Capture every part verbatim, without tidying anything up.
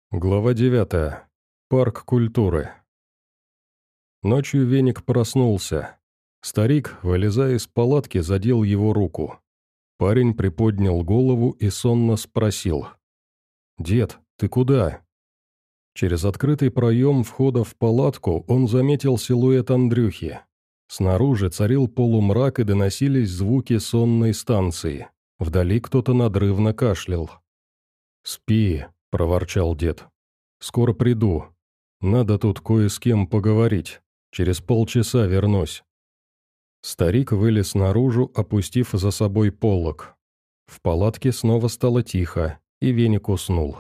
Глава девятая. Парк культуры. Ночью Веник проснулся. Старик, вылезая из палатки, задел его руку. Парень приподнял голову и сонно спросил. «Дед, ты куда?» Через открытый проем входа в палатку он заметил силуэт Андрюхи. Снаружи царил полумрак и доносились звуки сонной станции. Вдали кто-то надрывно кашлял. «Спи», — проворчал дед. «Скоро приду. Надо тут кое с кем поговорить. Через полчаса вернусь». Старик вылез наружу, опустив за собой полог. В палатке снова стало тихо, и Веник уснул.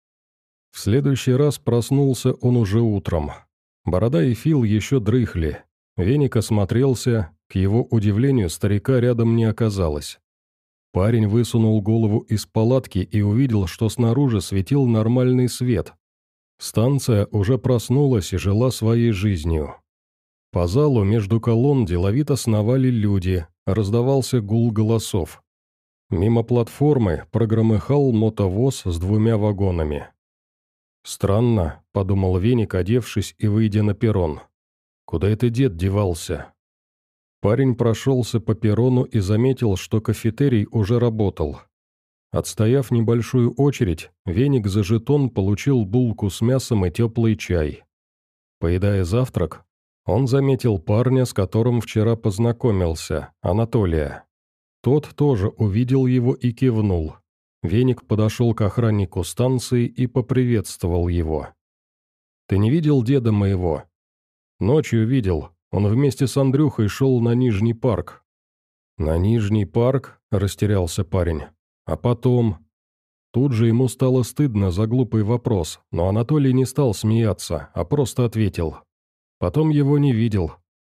В следующий раз проснулся он уже утром. Борода и Фил еще дрыхли. Веник осмотрелся, к его удивлению старика рядом не оказалось. Парень высунул голову из палатки и увидел, что снаружи светил нормальный свет. Станция уже проснулась и жила своей жизнью. По залу между колонн деловито сновали люди, раздавался гул голосов. Мимо платформы прогромыхал мотовоз с двумя вагонами. «Странно», — подумал Веник, одевшись и выйдя на перрон. «Куда это дед девался?» Парень прошелся по перрону и заметил, что кафетерий уже работал. Отстояв небольшую очередь, Веник за жетон получил булку с мясом и теплый чай. Поедая завтрак, он заметил парня, с которым вчера познакомился, Анатолия. Тот тоже увидел его и кивнул. Веник подошел к охраннику станции и поприветствовал его. «Ты не видел деда моего?» «Ночью видел. Он вместе с Андрюхой шел на Нижний парк». «На Нижний парк?» – растерялся парень. «А потом...» Тут же ему стало стыдно за глупый вопрос, но Анатолий не стал смеяться, а просто ответил. «Потом его не видел».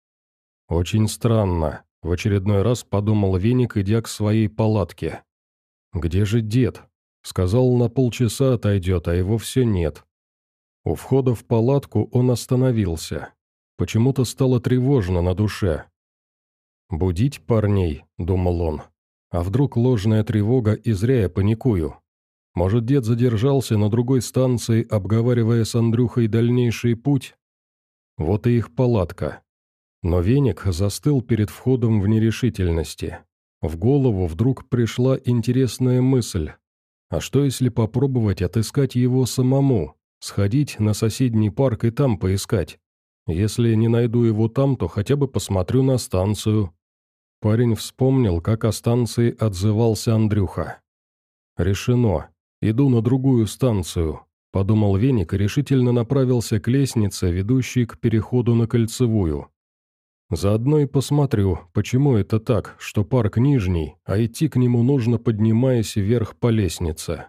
«Очень странно», – в очередной раз подумал Веник, идя к своей палатке. «Где же дед?» Сказал, на полчаса отойдет, а его все нет. У входа в палатку он остановился. Почему-то стало тревожно на душе. «Будить парней», — думал он. «А вдруг ложная тревога, и зря я паникую? Может, дед задержался на другой станции, обговаривая с Андрюхой дальнейший путь?» Вот и их палатка. Но Веник застыл перед входом в нерешительности. В голову вдруг пришла интересная мысль. А что если попробовать отыскать его самому, сходить на соседний парк и там поискать? Если не найду его там, то хотя бы посмотрю на станцию. Парень вспомнил, как о станции отзывался Андрюха. «Решено. Иду на другую станцию», — подумал Веник и решительно направился к лестнице, ведущей к переходу на Кольцевую. «Заодно и посмотрю, почему это так, что парк нижний, а идти к нему нужно, поднимаясь вверх по лестнице».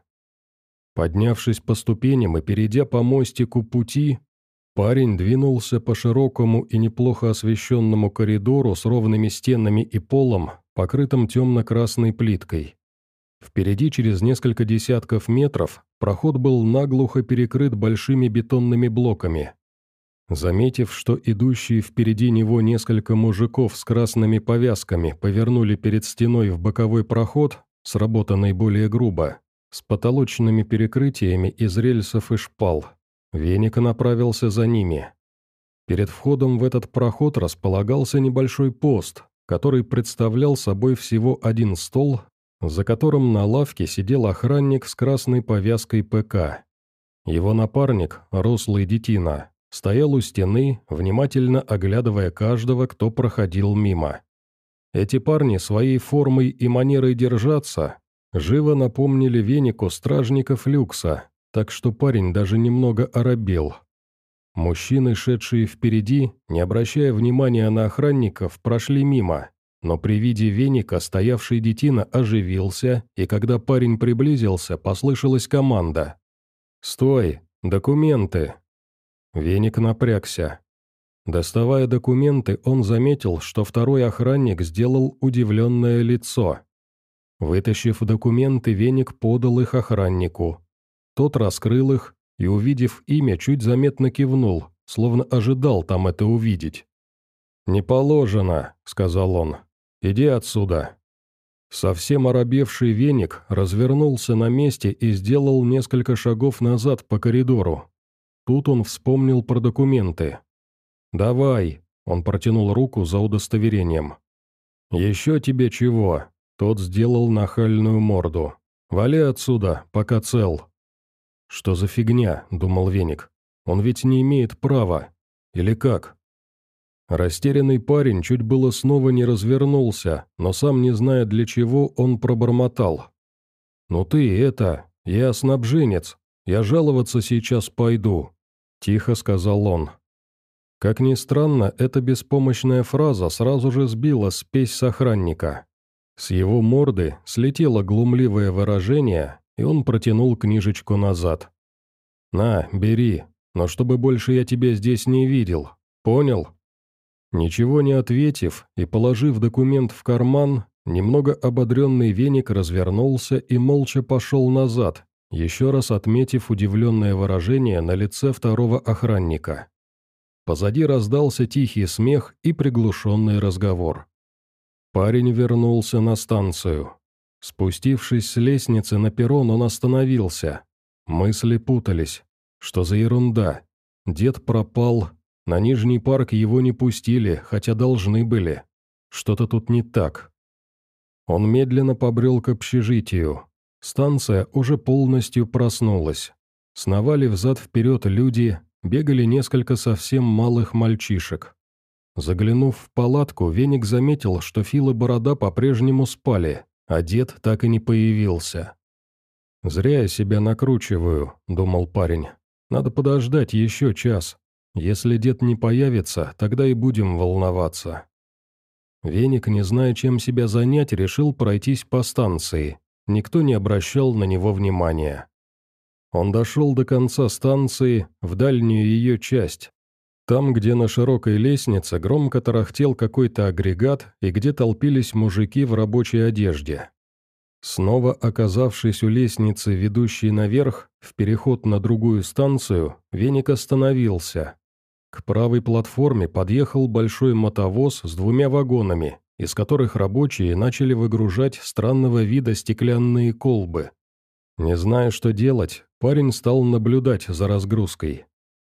Поднявшись по ступеням и перейдя по мостику пути, парень двинулся по широкому и неплохо освещенному коридору с ровными стенами и полом, покрытым темно-красной плиткой. Впереди, через несколько десятков метров, проход был наглухо перекрыт большими бетонными блоками. Заметив, что идущие впереди него несколько мужиков с красными повязками повернули перед стеной в боковой проход, сработанный более грубо, с потолочными перекрытиями из рельсов и шпал, Веник направился за ними. Перед входом в этот проход располагался небольшой пост, который представлял собой всего один стол, за которым на лавке сидел охранник с красной повязкой ПК. Его напарник, рослый детина, стоял у стены, внимательно оглядывая каждого, кто проходил мимо. Эти парни своей формой и манерой держаться живо напомнили Венику стражников люкса, так что парень даже немного оробел. Мужчины, шедшие впереди, не обращая внимания на охранников, прошли мимо, но при виде Веника стоявший детина оживился, и когда парень приблизился, послышалась команда. «Стой! Документы!» Веник напрягся. Доставая документы, он заметил, что второй охранник сделал удивленное лицо. Вытащив документы, Веник подал их охраннику. Тот раскрыл их и, увидев имя, чуть заметно кивнул, словно ожидал там это увидеть. «Не положено», — сказал он. «Иди отсюда». Совсем оробевший Веник развернулся на месте и сделал несколько шагов назад по коридору. Тут он вспомнил про документы. «Давай», — он протянул руку за удостоверением. «Еще тебе чего?» — тот сделал нахальную морду. «Вали отсюда, пока цел». «Что за фигня?» — думал Веник. «Он ведь не имеет права. Или как?» Растерянный парень чуть было снова не развернулся, но сам не зная для чего, он пробормотал. «Ну ты это, я снабженец, я жаловаться сейчас пойду», — тихо сказал он. Как ни странно, эта беспомощная фраза сразу же сбила спесь с охранника. С его морды слетело глумливое выражение, и он протянул книжечку назад. «На, бери, но чтобы больше я тебя здесь не видел, понял?» Ничего не ответив и положив документ в карман, немного ободренный Веник развернулся и молча пошел назад, еще раз отметив удивленное выражение на лице второго охранника. Позади раздался тихий смех и приглушенный разговор. Парень вернулся на станцию. Спустившись с лестницы на перрон, он остановился. Мысли путались. Что за ерунда? Дед пропал. На Нижний парк его не пустили, хотя должны были. Что-то тут не так. Он медленно побрел к общежитию. Станция уже полностью проснулась. Сновали взад-вперед люди, бегали несколько совсем малых мальчишек. Заглянув в палатку, Веник заметил, что Фил и Борода по-прежнему спали, а дед так и не появился. «Зря я себя накручиваю», — думал парень. «Надо подождать еще час. Если дед не появится, тогда и будем волноваться». Веник, не зная, чем себя занять, решил пройтись по станции. Никто не обращал на него внимания. Он дошел до конца станции, в дальнюю ее часть. Там, где на широкой лестнице громко тарахтел какой-то агрегат и где толпились мужики в рабочей одежде. Снова оказавшись у лестницы, ведущей наверх, в переход на другую станцию, Веник остановился. К правой платформе подъехал большой мотовоз с двумя вагонами, из которых рабочие начали выгружать странного вида стеклянные колбы. Не зная, что делать, парень стал наблюдать за разгрузкой.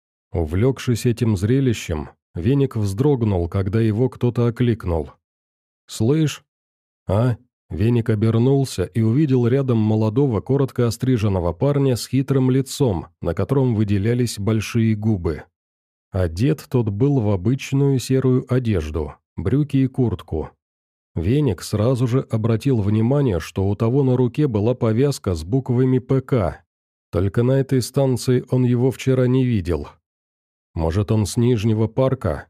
Увлекшись этим зрелищем, Веник вздрогнул, когда его кто-то окликнул. «Слышь?» «А?» Веник обернулся и увидел рядом молодого, коротко остриженного парня с хитрым лицом, на котором выделялись большие губы. Одет тот был в обычную серую одежду, брюки и куртку. Веник сразу же обратил внимание, что у того на руке была повязка с буквами «ПК». Только на этой станции он его вчера не видел. Может, он с Нижнего парка?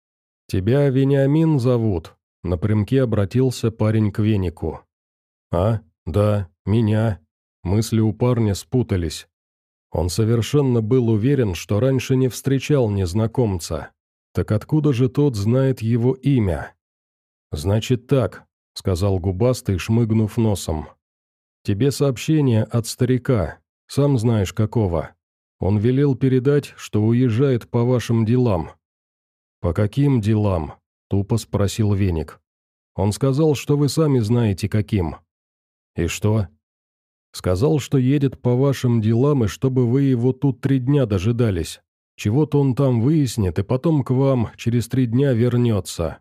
«Тебя Вениамин зовут?» — напрямки обратился парень к Венику. «А, да, меня». Мысли у парня спутались. Он совершенно был уверен, что раньше не встречал незнакомца. Так откуда же тот знает его имя? «Значит так», — сказал губастый, шмыгнув носом. «Тебе сообщение от старика, сам знаешь какого. Он велел передать, что уезжает по вашим делам». «По каким делам?» — тупо спросил Веник. «Он сказал, что вы сами знаете каким». «И что?» «Сказал, что едет по вашим делам, и чтобы вы его тут три дня дожидались. Чего-то он там выяснит, и потом к вам через три дня вернется».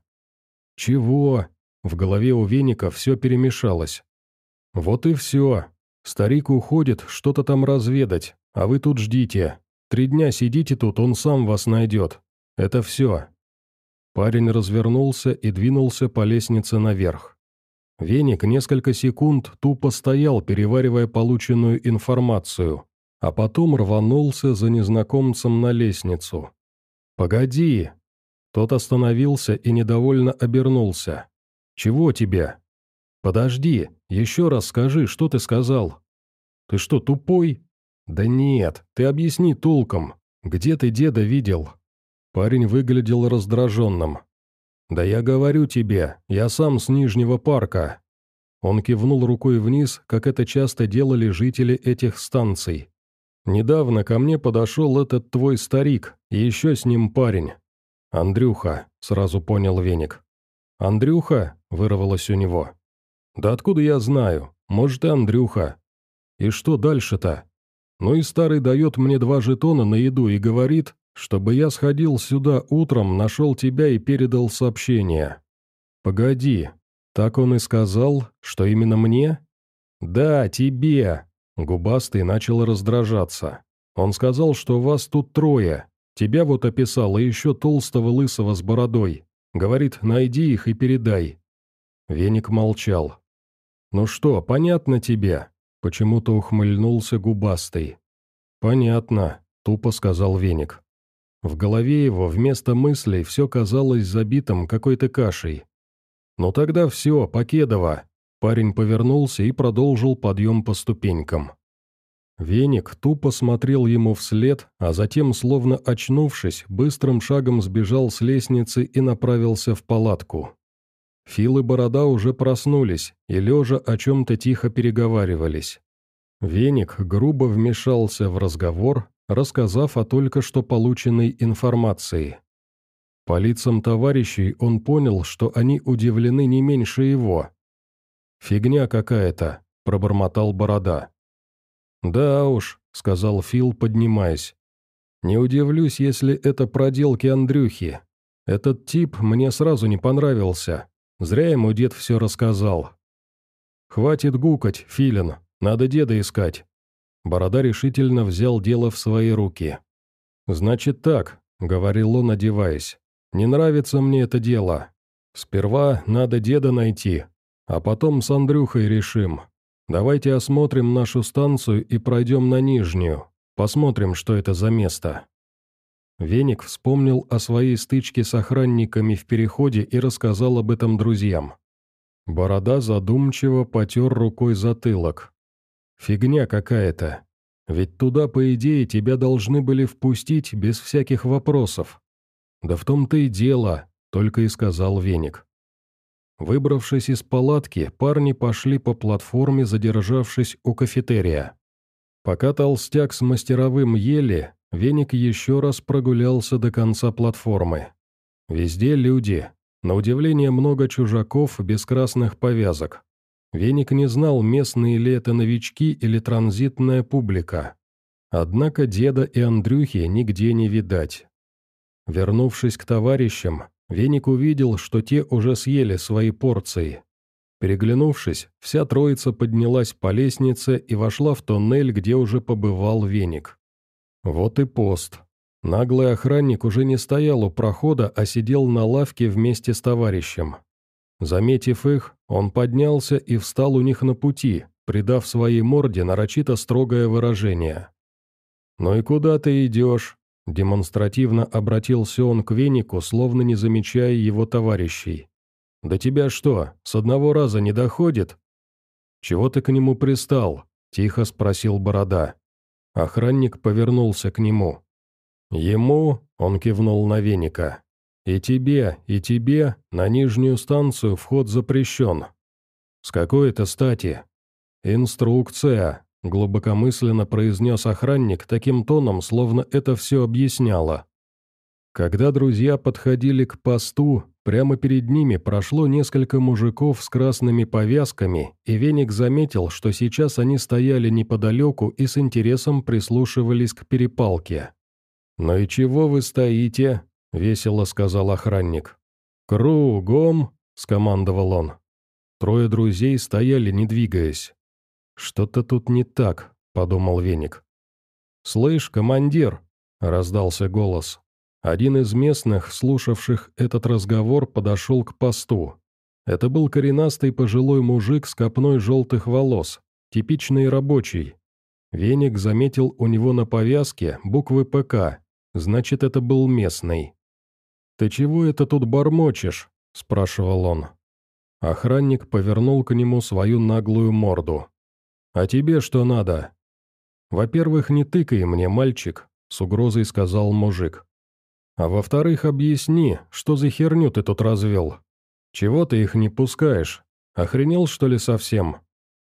«Чего?» В голове у Веника все перемешалось. «Вот и все. Старик уходит что-то там разведать, а вы тут ждите. Три дня сидите тут, он сам вас найдет. Это все». Парень развернулся и двинулся по лестнице наверх. Веник несколько секунд тупо стоял, переваривая полученную информацию, а потом рванулся за незнакомцем на лестницу. «Погоди!» Тот остановился и недовольно обернулся. «Чего тебе?» «Подожди, еще раз скажи, что ты сказал?» «Ты что, тупой?» «Да нет, ты объясни толком. Где ты деда видел?» Парень выглядел раздраженным. «Да я говорю тебе, я сам с Нижнего парка». Он кивнул рукой вниз, как это часто делали жители этих станций. «Недавно ко мне подошел этот твой старик, и еще с ним парень. Андрюха», — сразу понял Веник. «Андрюха?» — вырвалось у него. Да откуда я знаю? Может, и Андрюха. И что дальше-то? Ну и старый дает мне два жетона на еду и говорит, чтобы я сходил сюда утром, нашел тебя и передал сообщение. Погоди, так он и сказал, что именно мне? Да, тебе. Губастый начал раздражаться. Он сказал, что вас тут трое. Тебя вот описал, и еще толстого лысого с бородой. Говорит, найди их и передай. Веник молчал. «Ну что, понятно тебе?» Почему-то ухмыльнулся губастый. «Понятно», — тупо сказал Веник. В голове его вместо мыслей все казалось забитым какой-то кашей. «Ну тогда все, Покедова». Парень повернулся и продолжил подъем по ступенькам. Веник тупо смотрел ему вслед, а затем, словно очнувшись, быстрым шагом сбежал с лестницы и направился в палатку. Фил и Борода уже проснулись и, лежа, о чем-то тихо переговаривались. Веник грубо вмешался в разговор, рассказав о только что полученной информации. По лицам товарищей он понял, что они удивлены не меньше его. «Фигня какая-то», — пробормотал Борода. «Да уж», — сказал Фил, поднимаясь. «Не удивлюсь, если это проделки Андрюхи. Этот тип мне сразу не понравился. Зря ему дед все рассказал». «Хватит гукать, Филин, надо деда искать». Борода решительно взял дело в свои руки. «Значит так», — говорил он, одеваясь, — «не нравится мне это дело. Сперва надо деда найти, а потом с Андрюхой решим. Давайте осмотрим нашу станцию и пройдем на Нижнюю, посмотрим, что это за место». Веник вспомнил о своей стычке с охранниками в переходе и рассказал об этом друзьям. Борода задумчиво потер рукой затылок. «Фигня какая-то. Ведь туда, по идее, тебя должны были впустить без всяких вопросов». «Да в том-то и дело», — только и сказал Веник. Выбравшись из палатки, парни пошли по платформе, задержавшись у кафетерия. Пока толстяк с мастеровым ели, Веник еще раз прогулялся до конца платформы. Везде люди. На удивление много чужаков без красных повязок. Веник не знал, местные ли это новички или транзитная публика. Однако деда и Андрюхи нигде не видать. Вернувшись к товарищам, Веник увидел, что те уже съели свои порции. Переглянувшись, вся троица поднялась по лестнице и вошла в тоннель, где уже побывал Веник. Вот и пост. Наглый охранник уже не стоял у прохода, а сидел на лавке вместе с товарищем. Заметив их, он поднялся и встал у них на пути, придав своей морде нарочито строгое выражение. «Ну и куда ты идешь?» Демонстративно обратился он к Венику, словно не замечая его товарищей. «Да тебя что, с одного раза не доходит?» «Чего ты к нему пристал?» – тихо спросил Борода. Охранник повернулся к нему. «Ему?» – он кивнул на Веника. «И тебе, и тебе на нижнюю станцию вход запрещен». «С какой это стати?» «Инструкция», – глубокомысленно произнес охранник таким тоном, словно это все объясняло. Когда друзья подходили к посту, прямо перед ними прошло несколько мужиков с красными повязками, и Веник заметил, что сейчас они стояли неподалеку и с интересом прислушивались к перепалке. «Ну и чего вы стоите?» — весело сказал охранник. «Кругом!» — скомандовал он. Трое друзей стояли, не двигаясь. «Что-то тут не так», — подумал Веник. «Слышь, командир!» — раздался голос. Один из местных, слушавших этот разговор, подошел к посту. Это был коренастый пожилой мужик с копной желтых волос, типичный рабочий. Веник заметил у него на повязке буквы ПК, значит, это был местный. «Ты чего это тут бормочешь?» – спрашивал он. Охранник повернул к нему свою наглую морду. «А тебе что надо?» «Во-первых, не тыкай мне, мальчик», – с угрозой сказал мужик. «А во-вторых, объясни, что за херню ты тут развел? Чего ты их не пускаешь? Охренел, что ли, совсем?»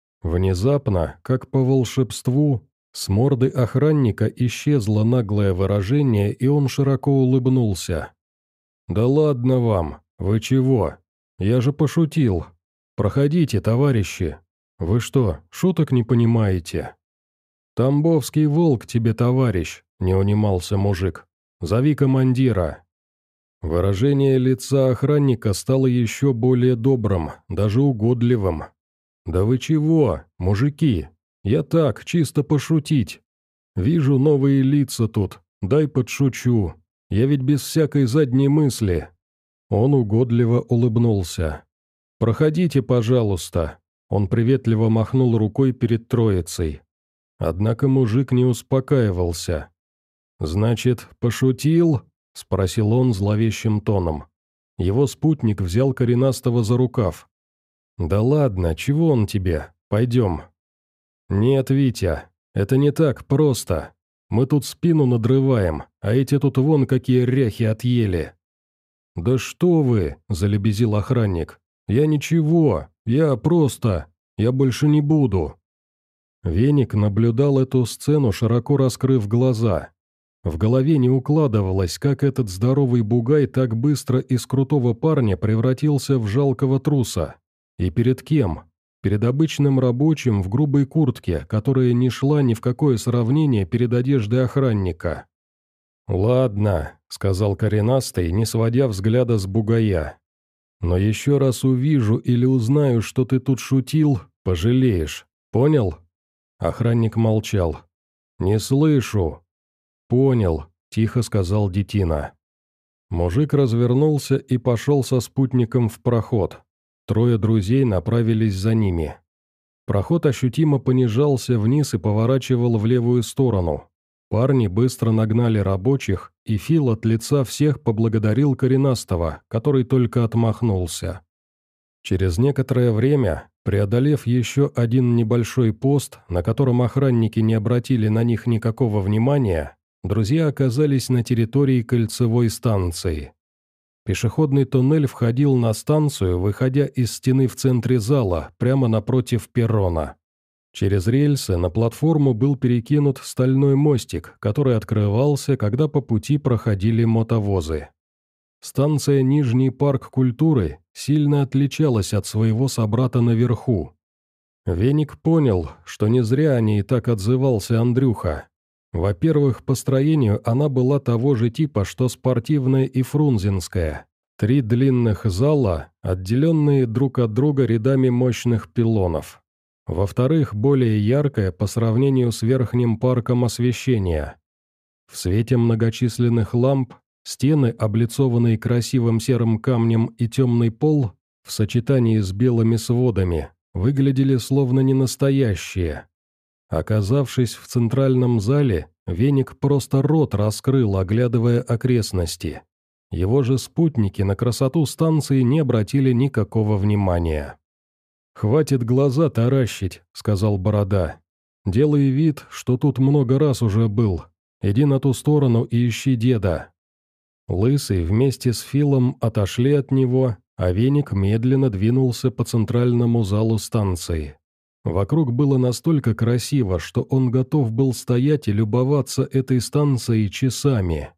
Внезапно, как по волшебству, с морды охранника исчезло наглое выражение, и он широко улыбнулся. «Да ладно вам, вы чего? Я же пошутил. «Проходите, товарищи. Вы что, шуток не понимаете?» «Тамбовский волк тебе, товарищ», — не унимался мужик. «Зови командира». Выражение лица охранника стало еще более добрым, даже угодливым. «Да вы чего, мужики? Я так, чисто пошутить. Вижу новые лица тут, дай подшучу. Я ведь без всякой задней мысли». Он угодливо улыбнулся. «Проходите, пожалуйста». Он приветливо махнул рукой перед троицей. Однако мужик не успокаивался. «Значит, пошутил?» — спросил он зловещим тоном. Его спутник взял коренастого за рукав. «Да ладно, чего он тебе? Пойдем». «Нет, Витя, это не так просто. Мы тут спину надрываем, а эти тут вон какие ряхи отъели». «Да что вы!» — залебезил охранник. «Я ничего, я просто, я больше не буду». Веник наблюдал эту сцену, широко раскрыв глаза. В голове не укладывалось, как этот здоровый бугай так быстро из крутого парня превратился в жалкого труса. И перед кем? Перед обычным рабочим в грубой куртке, которая не шла ни в какое сравнение перед одеждой охранника. «Ладно», — сказал коренастый, не сводя взгляда с бугая. «Но еще раз увижу или узнаю, что ты тут шутил, пожалеешь. Понял?» Охранник молчал. «Не слышу». «Понял», — тихо сказал детина. Мужик развернулся и пошел со спутником в проход. Трое друзей направились за ними. Проход ощутимо понижался вниз и поворачивал в левую сторону. Парни быстро нагнали рабочих, и Фил от лица всех поблагодарил коренастого, который только отмахнулся. Через некоторое время, преодолев еще один небольшой пост, на котором охранники не обратили на них никакого внимания, друзья оказались на территории кольцевой станции. Пешеходный туннель входил на станцию, выходя из стены в центре зала, прямо напротив перрона. Через рельсы на платформу был перекинут стальной мостик, который открывался, когда по пути проходили мотовозы. Станция Нижний парк культуры сильно отличалась от своего собрата наверху. Веник понял, что не зря о ней так отзывался Андрюха. Во-первых, по строению она была того же типа, что спортивная и фрунзенская. Три длинных зала, отделенные друг от друга рядами мощных пилонов. Во-вторых, более яркое по сравнению с верхним парком освещения. В свете многочисленных ламп, стены, облицованные красивым серым камнем, и темный пол, в сочетании с белыми сводами, выглядели словно ненастоящие. Оказавшись в центральном зале, Веник просто рот раскрыл, оглядывая окрестности. Его же спутники на красоту станции не обратили никакого внимания. «Хватит глаза таращить», — сказал Борода. «Делай вид, что тут много раз уже был. Иди на ту сторону и ищи деда». Лысый вместе с Филом отошли от него, а Веник медленно двинулся по центральному залу станции. Вокруг было настолько красиво, что он готов был стоять и любоваться этой станцией часами.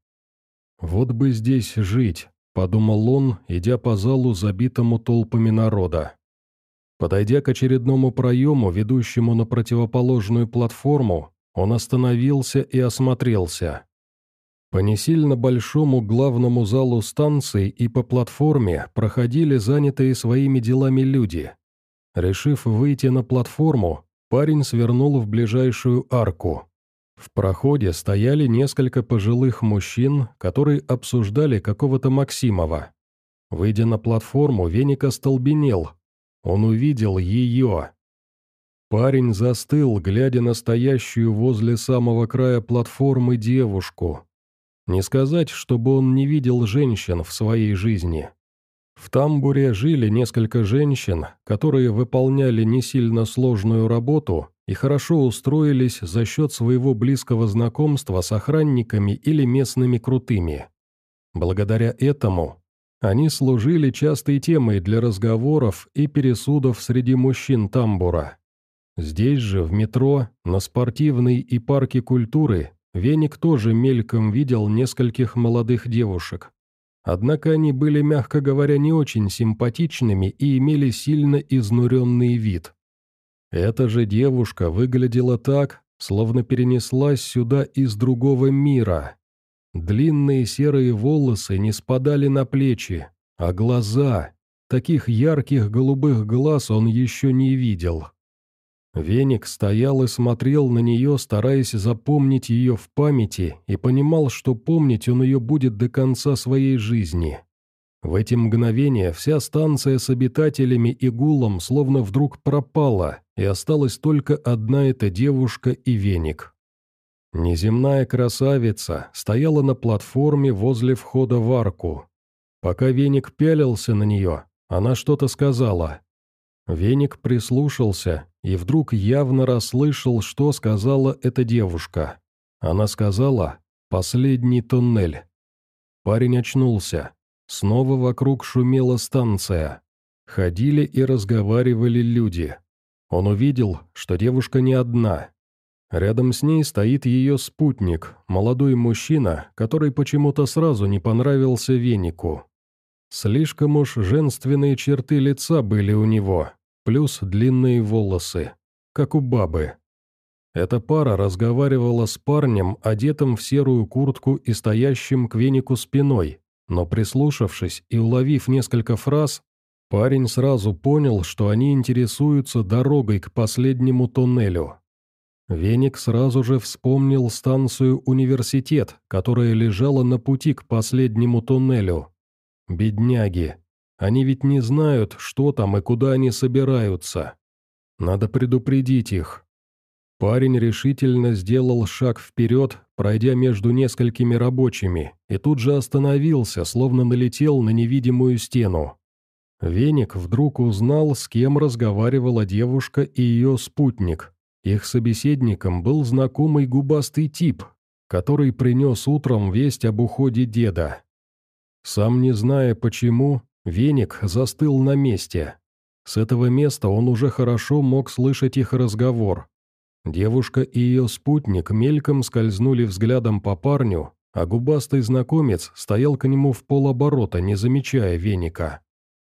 «Вот бы здесь жить», — подумал он, идя по залу, забитому толпами народа. Подойдя к очередному проему, ведущему на противоположную платформу, он остановился и осмотрелся. По не сильно большому главному залу станции и по платформе проходили занятые своими делами люди. Решив выйти на платформу, парень свернул в ближайшую арку. В проходе стояли несколько пожилых мужчин, которые обсуждали какого-то Максимова. Выйдя на платформу, Веник остолбенел. Он увидел ее. Парень застыл, глядя на стоящую возле самого края платформы девушку. Не сказать, чтобы он не видел женщин в своей жизни. В тамбуре жили несколько женщин, которые выполняли не сильно сложную работу и хорошо устроились за счет своего близкого знакомства с охранниками или местными крутыми. Благодаря этому они служили частой темой для разговоров и пересудов среди мужчин тамбура. Здесь же, в метро, на спортивной и парке культуры, Веник тоже мельком видел нескольких молодых девушек. Однако они были, мягко говоря, не очень симпатичными и имели сильно изнуренный вид. Эта же девушка выглядела так, словно перенеслась сюда из другого мира. Длинные серые волосы не спадали на плечи, а глаза, таких ярких голубых глаз он еще не видел. Веник стоял и смотрел на нее, стараясь запомнить ее в памяти, и понимал, что помнить он ее будет до конца своей жизни. В эти мгновения вся станция с обитателями и гулом словно вдруг пропала, и осталась только одна эта девушка и Веник. Неземная красавица стояла на платформе возле входа в арку. Пока Веник пялился на нее, она что-то сказала. Веник прислушался и вдруг явно расслышал, что сказала эта девушка. Она сказала «последний туннель». Парень очнулся. Снова вокруг шумела станция. Ходили и разговаривали люди. Он увидел, что девушка не одна. Рядом с ней стоит ее спутник, молодой мужчина, который почему-то сразу не понравился Венику. Слишком уж женственные черты лица были у него, плюс длинные волосы, как у бабы. Эта пара разговаривала с парнем, одетым в серую куртку и стоящим к Венику спиной, но прислушавшись и уловив несколько фраз, парень сразу понял, что они интересуются дорогой к последнему туннелю. Веник сразу же вспомнил станцию «Университет», которая лежала на пути к последнему туннелю. Бедняги. Они ведь не знают, что там и куда они собираются. Надо предупредить их. Парень решительно сделал шаг вперед, пройдя между несколькими рабочими, и тут же остановился, словно налетел на невидимую стену. Веник вдруг узнал, с кем разговаривала девушка и ее спутник. Их собеседником был знакомый губастый тип, который принес утром весть об уходе деда. Сам не зная почему, Веник застыл на месте. С этого места он уже хорошо мог слышать их разговор. Девушка и ее спутник мельком скользнули взглядом по парню, а губастый знакомец стоял к нему в полоборота, не замечая Веника.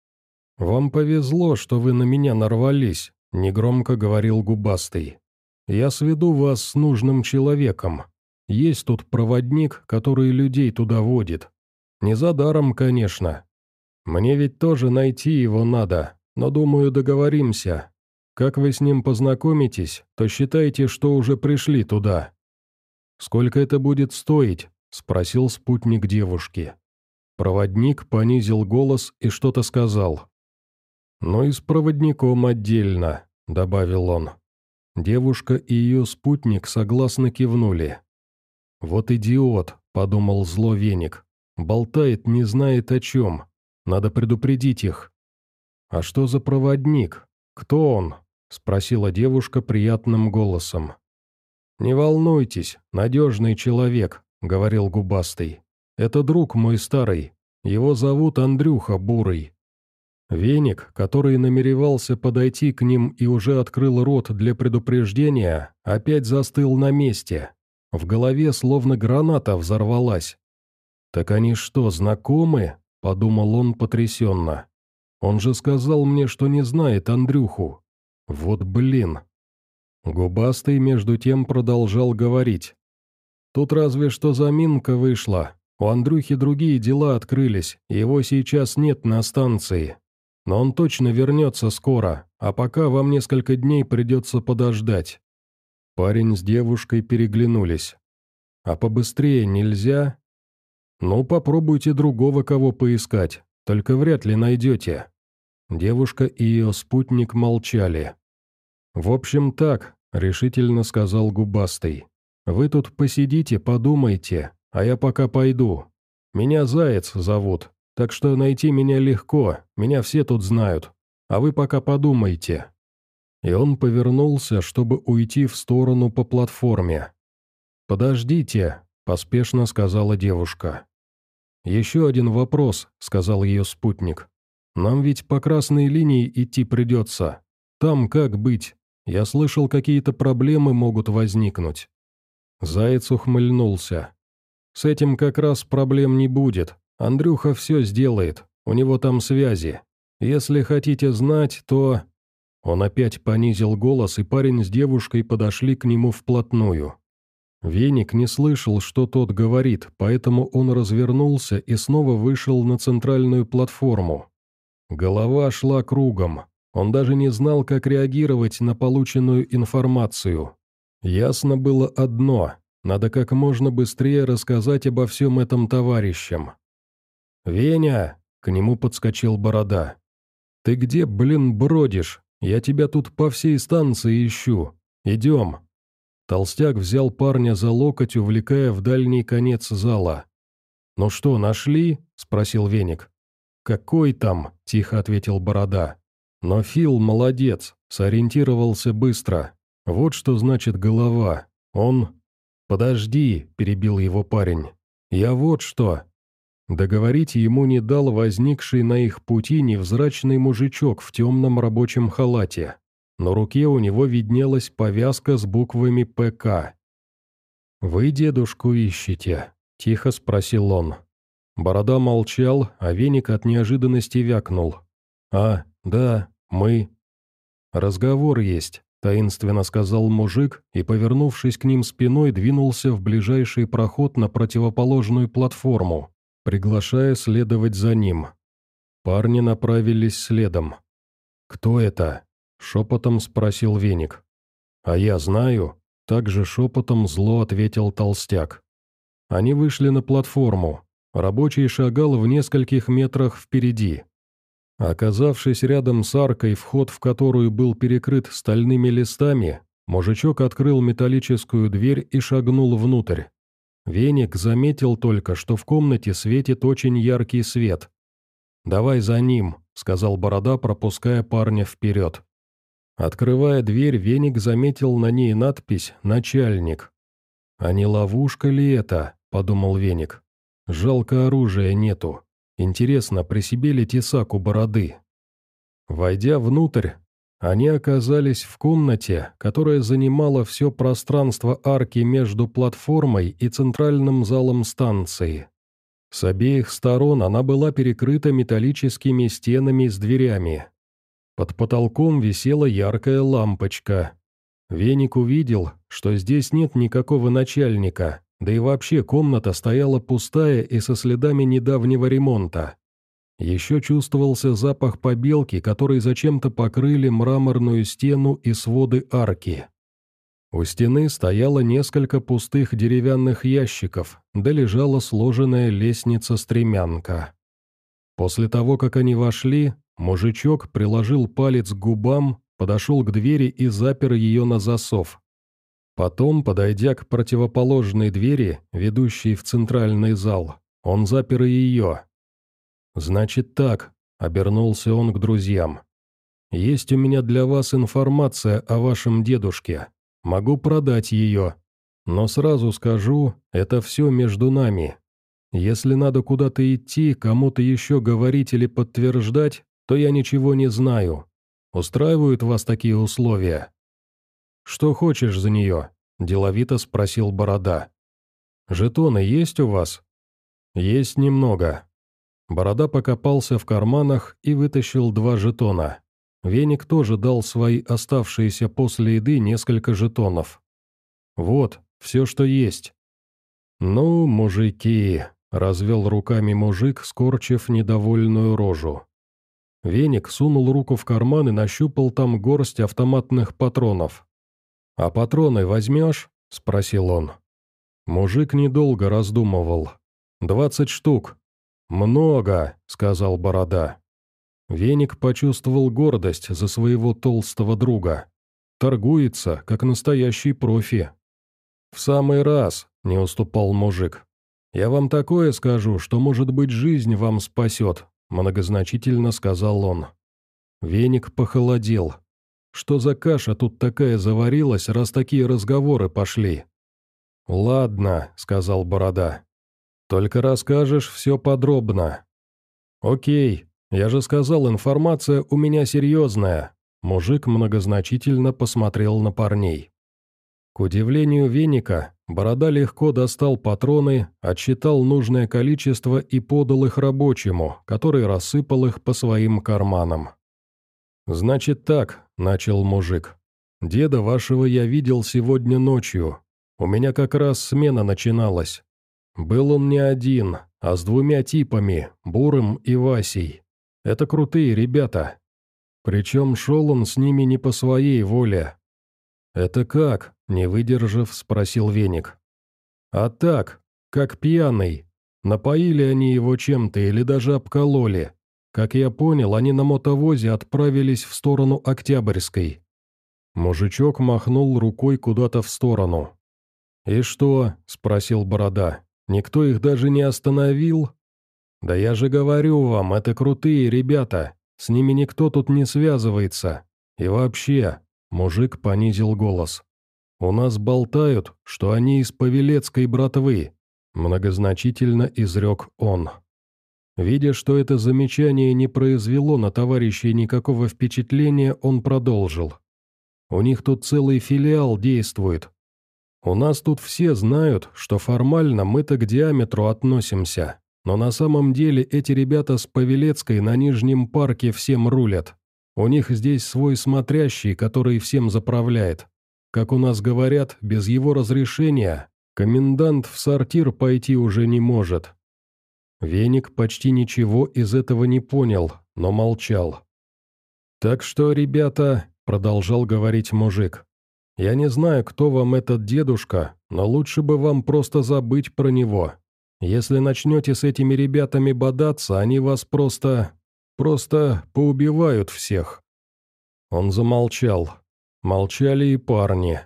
«Вам повезло, что вы на меня нарвались», — негромко говорил губастый. «Я сведу вас с нужным человеком. Есть тут проводник, который людей туда водит. Не за даром, конечно. Мне ведь тоже найти его надо, но, думаю, договоримся. Как вы с ним познакомитесь, то считайте, что уже пришли туда». «Сколько это будет стоить?» — спросил спутник девушки. Проводник понизил голос и что-то сказал. «Ну и с проводником отдельно», — добавил он. Девушка и ее спутник согласно кивнули. «Вот идиот», — подумал зло Веник. «Болтает, не знает о чем. Надо предупредить их». «А что за проводник? Кто он?» — спросила девушка приятным голосом. «Не волнуйтесь, надежный человек», — говорил губастый. «Это друг мой старый. Его зовут Андрюха Бурый». Веник, который намеревался подойти к ним и уже открыл рот для предупреждения, опять застыл на месте. В голове словно граната взорвалась. «Так они что, знакомы?» — подумал он потрясенно. «Он же сказал мне, что не знает Андрюху. Вот блин». Губастый между тем продолжал говорить. «Тут разве что заминка вышла. У Андрюхи другие дела открылись, и его сейчас нет на станции. Но он точно вернется скоро, а пока вам несколько дней придется подождать». Парень с девушкой переглянулись. «А побыстрее нельзя?» «Ну, попробуйте другого кого поискать, только вряд ли найдете». Девушка и ее спутник молчали. «В общем так», — решительно сказал губастый. «Вы тут посидите, подумайте, а я пока пойду. Меня Заяц зовут. Так что найти меня легко, меня все тут знают, а вы пока подумайте». И он повернулся, чтобы уйти в сторону по платформе. «Подождите», — поспешно сказала девушка. «Еще один вопрос», — сказал ее спутник. «Нам ведь по красной линии идти придется. Там как быть? Я слышал, какие-то проблемы могут возникнуть». Заяц ухмыльнулся. «С этим как раз проблем не будет. Андрюха все сделает, у него там связи. Если хотите знать, то...» Он опять понизил голос, и парень с девушкой подошли к нему вплотную. Веник не слышал, что тот говорит, поэтому он развернулся и снова вышел на центральную платформу. Голова шла кругом. Он даже не знал, как реагировать на полученную информацию. Ясно было одно – надо как можно быстрее рассказать обо всем этом товарищам. «Веня!» – к нему подскочил Борода. «Ты где, блин, бродишь? Я тебя тут по всей станции ищу. Идем!» Толстяк взял парня за локоть, увлекая в дальний конец зала. «Ну что, нашли?» – спросил Веник. «Какой там?» – тихо ответил Борода. «Но Фил молодец, сориентировался быстро. Вот что значит голова. Он...» «Подожди», – перебил его парень. «Я вот что...» Договорить ему не дал возникший на их пути невзрачный мужичок в темном рабочем халате. На руке у него виднелась повязка с буквами «П К». «Вы дедушку ищете?» – тихо спросил он. Борода молчал, а Веник от неожиданности вякнул. «А, да, мы...» «Разговор есть», – таинственно сказал мужик и, повернувшись к ним спиной, двинулся в ближайший проход на противоположную платформу, приглашая следовать за ним. Парни направились следом. «Кто это?» – шепотом спросил Веник. «А я знаю», – также шепотом зло ответил толстяк. Они вышли на платформу. Рабочий шагал в нескольких метрах впереди. Оказавшись рядом с аркой, вход в которую был перекрыт стальными листами, мужичок открыл металлическую дверь и шагнул внутрь. Веник заметил только, что в комнате светит очень яркий свет. «Давай за ним», — сказал Борода, пропуская парня вперед. Открывая дверь, Веник заметил на ней надпись «Начальник». «А не ловушка ли это?» — подумал Веник. «Жалко, оружия нету. Интересно, при себе ли тесак у Бороды?» Войдя внутрь, они оказались в комнате, которая занимала все пространство арки между платформой и центральным залом станции. С обеих сторон она была перекрыта металлическими стенами с дверями. Под потолком висела яркая лампочка. Веник увидел, что здесь нет никакого начальника, да и вообще комната стояла пустая и со следами недавнего ремонта. Еще чувствовался запах побелки, который зачем-то покрыли мраморную стену и своды арки. У стены стояло несколько пустых деревянных ящиков, да лежала сложенная лестница-стремянка. После того, как они вошли, мужичок приложил палец к губам, подошел к двери и запер ее на засов. Потом, подойдя к противоположной двери, ведущей в центральный зал, он запер и ее. «Значит так», — обернулся он к друзьям. «Есть у меня для вас информация о вашем дедушке. Могу продать ее. Но сразу скажу, это все между нами. Если надо куда-то идти, кому-то еще говорить или подтверждать, то я ничего не знаю. Устраивают вас такие условия?» «Что хочешь за нее?» – деловито спросил Борода. «Жетоны есть у вас?» «Есть немного». Борода покопался в карманах и вытащил два жетона. Веник тоже дал свои оставшиеся после еды несколько жетонов. «Вот, все, что есть». «Ну, мужики», – развел руками мужик, скорчив недовольную рожу. Веник сунул руку в карман и нащупал там горсть автоматных патронов. «А патроны возьмешь?» – спросил он. Мужик недолго раздумывал. «Двадцать штук». «Много», — сказал Борода. Веник почувствовал гордость за своего толстого друга. Торгуется, как настоящий профи. «В самый раз», — не уступал мужик. «Я вам такое скажу, что, может быть, жизнь вам спасет», — многозначительно сказал он. Веник похолодел. Что за каша тут такая заварилась, раз такие разговоры пошли? «Ладно», — сказал Борода. «Только расскажешь все подробно». «Окей, я же сказал, информация у меня серьезная». Мужик многозначительно посмотрел на парней. К удивлению Веника, Борода легко достал патроны, отсчитал нужное количество и подал их рабочему, который рассыпал их по своим карманам. «Значит так», — начал мужик. «Деда вашего я видел сегодня ночью. У меня как раз смена начиналась. Был он не один, а с двумя типами, Бурым и Васей. Это крутые ребята. Причем шел он с ними не по своей воле». «Это как?» — не выдержав, спросил Веник. «А так, как пьяный. Напоили они его чем-то или даже обкололи. Как я понял, они на мотовозе отправились в сторону Октябрьской». Мужичок махнул рукой куда-то в сторону. «И что?» — спросил Борода. «Никто их даже не остановил?» «Да я же говорю вам, это крутые ребята. С ними никто тут не связывается. И вообще...» — мужик понизил голос. «У нас болтают, что они из Павелецкой братвы», — многозначительно изрек он. Видя, что это замечание не произвело на товарищей никакого впечатления, он продолжил. «У них тут целый филиал действует. У нас тут все знают, что формально мы-то к диаметру относимся, но на самом деле эти ребята с Павелецкой на Нижнем парке всем рулят. У них здесь свой смотрящий, который всем заправляет. Как у нас говорят, без его разрешения комендант в сортир пойти уже не может». Веник почти ничего из этого не понял, но молчал. «Так что, ребята», — продолжал говорить мужик, — «я не знаю, кто вам этот дедушка, но лучше бы вам просто забыть про него. Если начнете с этими ребятами бодаться, они вас просто... просто поубивают всех». Он замолчал. Молчали и парни.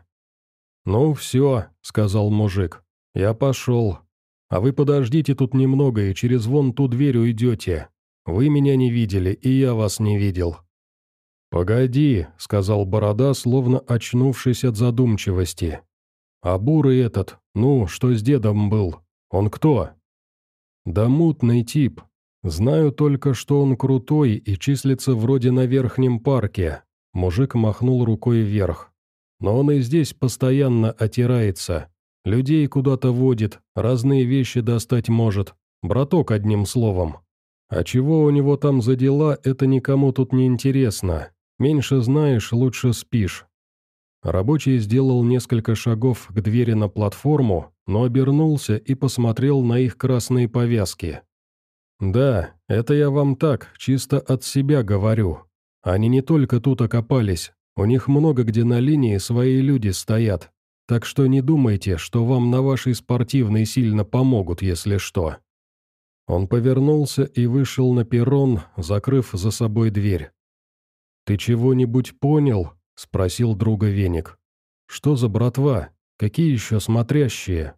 «Ну все», — сказал мужик, — «я пошел. А вы подождите тут немного и через вон ту дверь уйдете. Вы меня не видели, и я вас не видел». «Погоди», — сказал Борода, словно очнувшись от задумчивости. «А бурый этот, ну, что с дедом был, он кто?» «Да мутный тип. Знаю только, что он крутой и числится вроде на верхнем парке». Мужик махнул рукой вверх. «Но он и здесь постоянно отирается. Людей куда-то водит, разные вещи достать может. Браток, одним словом. А чего у него там за дела, это никому тут не интересно. Меньше знаешь, лучше спишь». Рабочий сделал несколько шагов к двери на платформу, но обернулся и посмотрел на их красные повязки. «Да, это я вам так, чисто от себя говорю. Они не только тут окопались, у них много где на линии свои люди стоят. Так что не думайте, что вам на вашей спортивной сильно помогут, если что». Он повернулся и вышел на перрон, закрыв за собой дверь. «Ты чего-нибудь понял?» — спросил друга Веник. «Что за братва? Какие еще смотрящие?»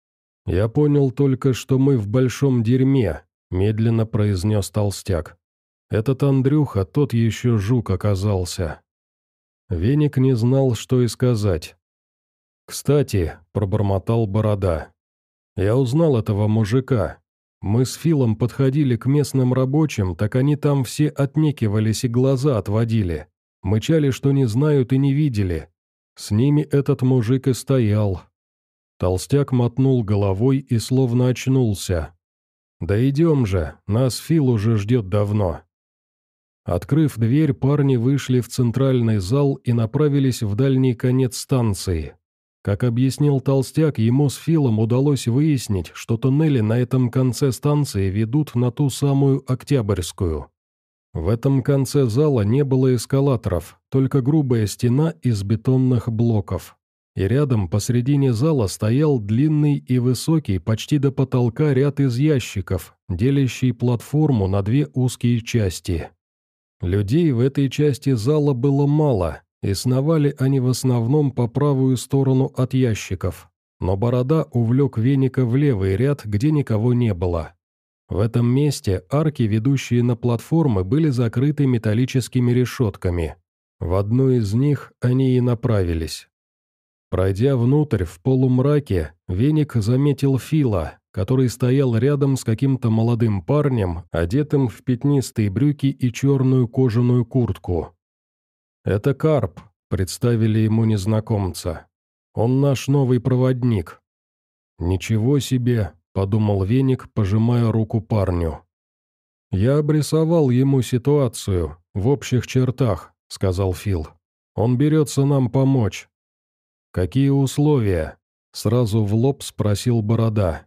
«Я понял только, что мы в большом дерьме», — медленно произнес толстяк. «Этот Андрюха, тот еще жук оказался». Веник не знал, что и сказать. «Кстати», — пробормотал Борода, — «я узнал этого мужика. Мы с Филом подходили к местным рабочим, так они там все отнекивались и глаза отводили. Мычали, что не знают и не видели. С ними этот мужик и стоял». Толстяк мотнул головой и словно очнулся. «Да идем же, нас Фил уже ждет давно». Открыв дверь, парни вышли в центральный зал и направились в дальний конец станции. Как объяснил Толстяк, ему с Филом удалось выяснить, что туннели на этом конце станции ведут на ту самую Октябрьскую. В этом конце зала не было эскалаторов, только грубая стена из бетонных блоков. И рядом посредине зала стоял длинный и высокий, почти до потолка ряд из ящиков, делящий платформу на две узкие части. Людей в этой части зала было мало, и сновали они в основном по правую сторону от ящиков, но Борода увлек Веника в левый ряд, где никого не было. В этом месте арки, ведущие на платформы, были закрыты металлическими решетками. В одну из них они и направились. Пройдя внутрь в полумраке, Веник заметил Фила, который стоял рядом с каким-то молодым парнем, одетым в пятнистые брюки и черную кожаную куртку. «Это Карп», — представили ему незнакомца. «Он наш новый проводник. «Ничего себе», — подумал Веник, пожимая руку парню. «Я обрисовал ему ситуацию, в общих чертах», — сказал Фил. «Он берется нам помочь». «Какие условия?» — сразу в лоб спросил Борода.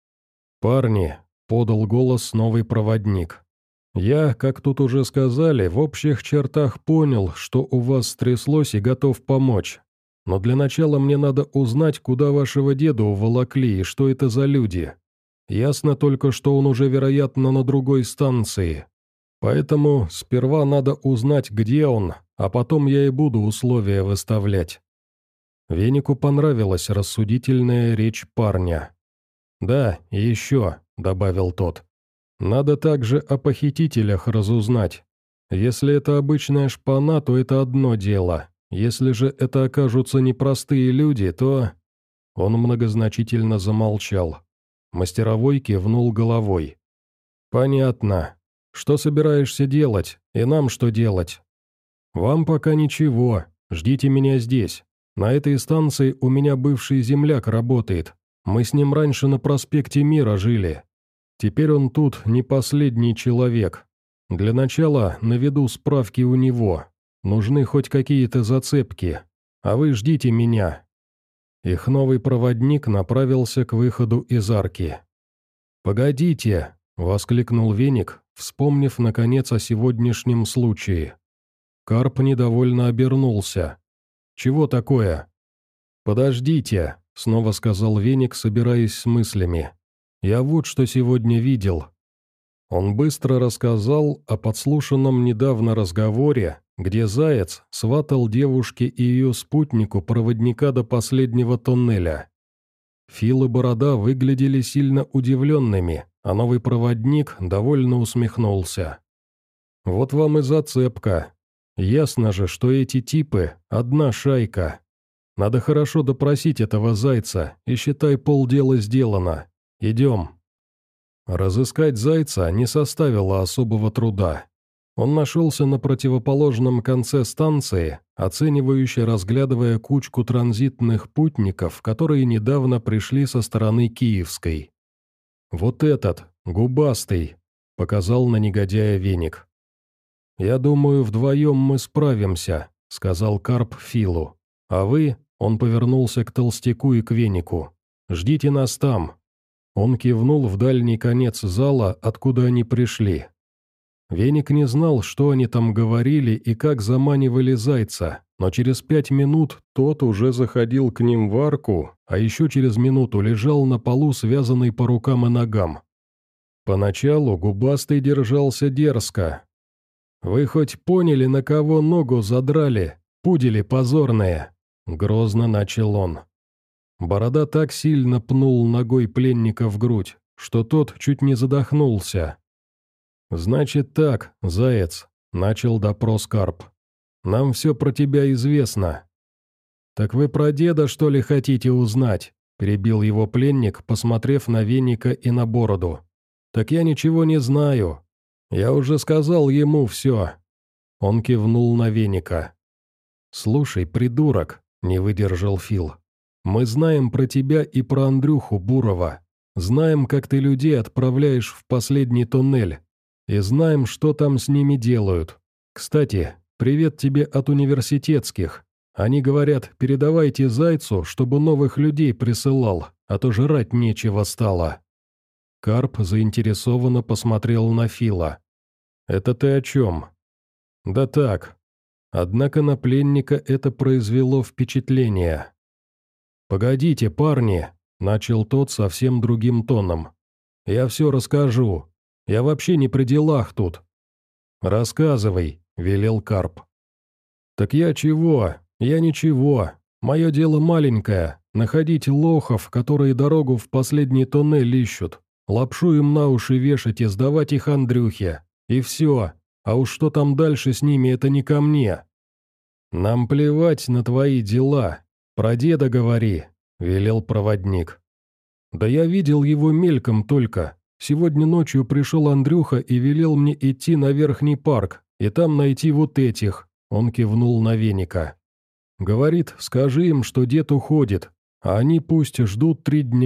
«Парни», — подал голос новый проводник. «Я, как тут уже сказали, в общих чертах понял, что у вас стряслось и готов помочь. Но для начала мне надо узнать, куда вашего деда уволокли и что это за люди. Ясно только, что он уже, вероятно, на другой станции. Поэтому сперва надо узнать, где он, а потом я и буду условия выставлять». Венику понравилась рассудительная речь парня. «Да, и еще», — добавил тот, — «надо также о похитителях разузнать. Если это обычная шпана, то это одно дело. Если же это окажутся непростые люди, то...» Он многозначительно замолчал. Мастеровой кивнул головой. «Понятно. Что собираешься делать? И нам что делать?» «Вам пока ничего. Ждите меня здесь. На этой станции у меня бывший земляк работает. Мы с ним раньше на проспекте Мира жили. Теперь он тут не последний человек. Для начала наведу справки у него. Нужны хоть какие-то зацепки. А вы ждите меня». Их новый проводник направился к выходу из арки. «Погодите!» — воскликнул Веник, вспомнив, наконец, о сегодняшнем случае. Карп недовольно обернулся. «Чего такое?» «Подождите!» — снова сказал Веник, собираясь с мыслями. «Я вот что сегодня видел». Он быстро рассказал о подслушанном недавно разговоре, где Заяц сватал девушке и ее спутнику проводника до последнего тоннеля. Фил и Борода выглядели сильно удивленными, а новый проводник довольно усмехнулся. «Вот вам и зацепка. Ясно же, что эти типы – одна шайка. Надо хорошо допросить этого Зайца, и считай, полдела сделано. Идем». Разыскать Зайца не составило особого труда. Он нашелся на противоположном конце станции, оценивающе разглядывая кучку транзитных путников, которые недавно пришли со стороны Киевской. «Вот этот, губастый», — показал на негодяя Веник. «Я думаю, вдвоем мы справимся», — сказал Карп Филу. «А вы», — он повернулся к толстяку и к Венику, — «ждите нас там». Он кивнул в дальний конец зала, откуда они пришли. Веник не знал, что они там говорили и как заманивали Зайца, но через пять минут тот уже заходил к ним в арку, а еще через минуту лежал на полу, связанный по рукам и ногам. Поначалу Губастый держался дерзко. «Вы хоть поняли, на кого ногу задрали, пудели позорные?» — грозно начал он. Борода так сильно пнул ногой пленника в грудь, что тот чуть не задохнулся. «Значит так, Заяц», — начал допрос Карп. «Нам все про тебя известно». «Так вы про деда, что ли, хотите узнать?» — перебил его пленник, посмотрев на Веника и на Бороду. «Так я ничего не знаю. Я уже сказал ему все». Он кивнул на Веника. «Слушай, придурок», — не выдержал Фил, — «мы знаем про тебя и про Андрюху Бурова. Знаем, как ты людей отправляешь в последний туннель. И знаем, что там с ними делают. Кстати, привет тебе от университетских. Они говорят, передавайте Зайцу, чтобы новых людей присылал, а то жрать нечего стало». Карп заинтересованно посмотрел на Фила. «Это ты о чем?» «Да так». Однако на пленника это произвело впечатление. «Погодите, парни», — начал тот совсем другим тоном. «Я все расскажу. Я вообще не при делах тут». «Рассказывай», — велел Карп. «Так я чего? Я ничего. Мое дело маленькое — находить лохов, которые дорогу в последний туннель ищут, лапшу им на уши вешать и сдавать их Андрюхе. И все. А уж что там дальше с ними, это не ко мне». «Нам плевать на твои дела. Про деда говори», — велел проводник. «Да я видел его мельком только. Сегодня ночью пришел Андрюха и велел мне идти на Верхний парк, и там найти вот этих», — он кивнул на Веника. «Говорит, скажи им, что дед уходит, а они пусть ждут три дня,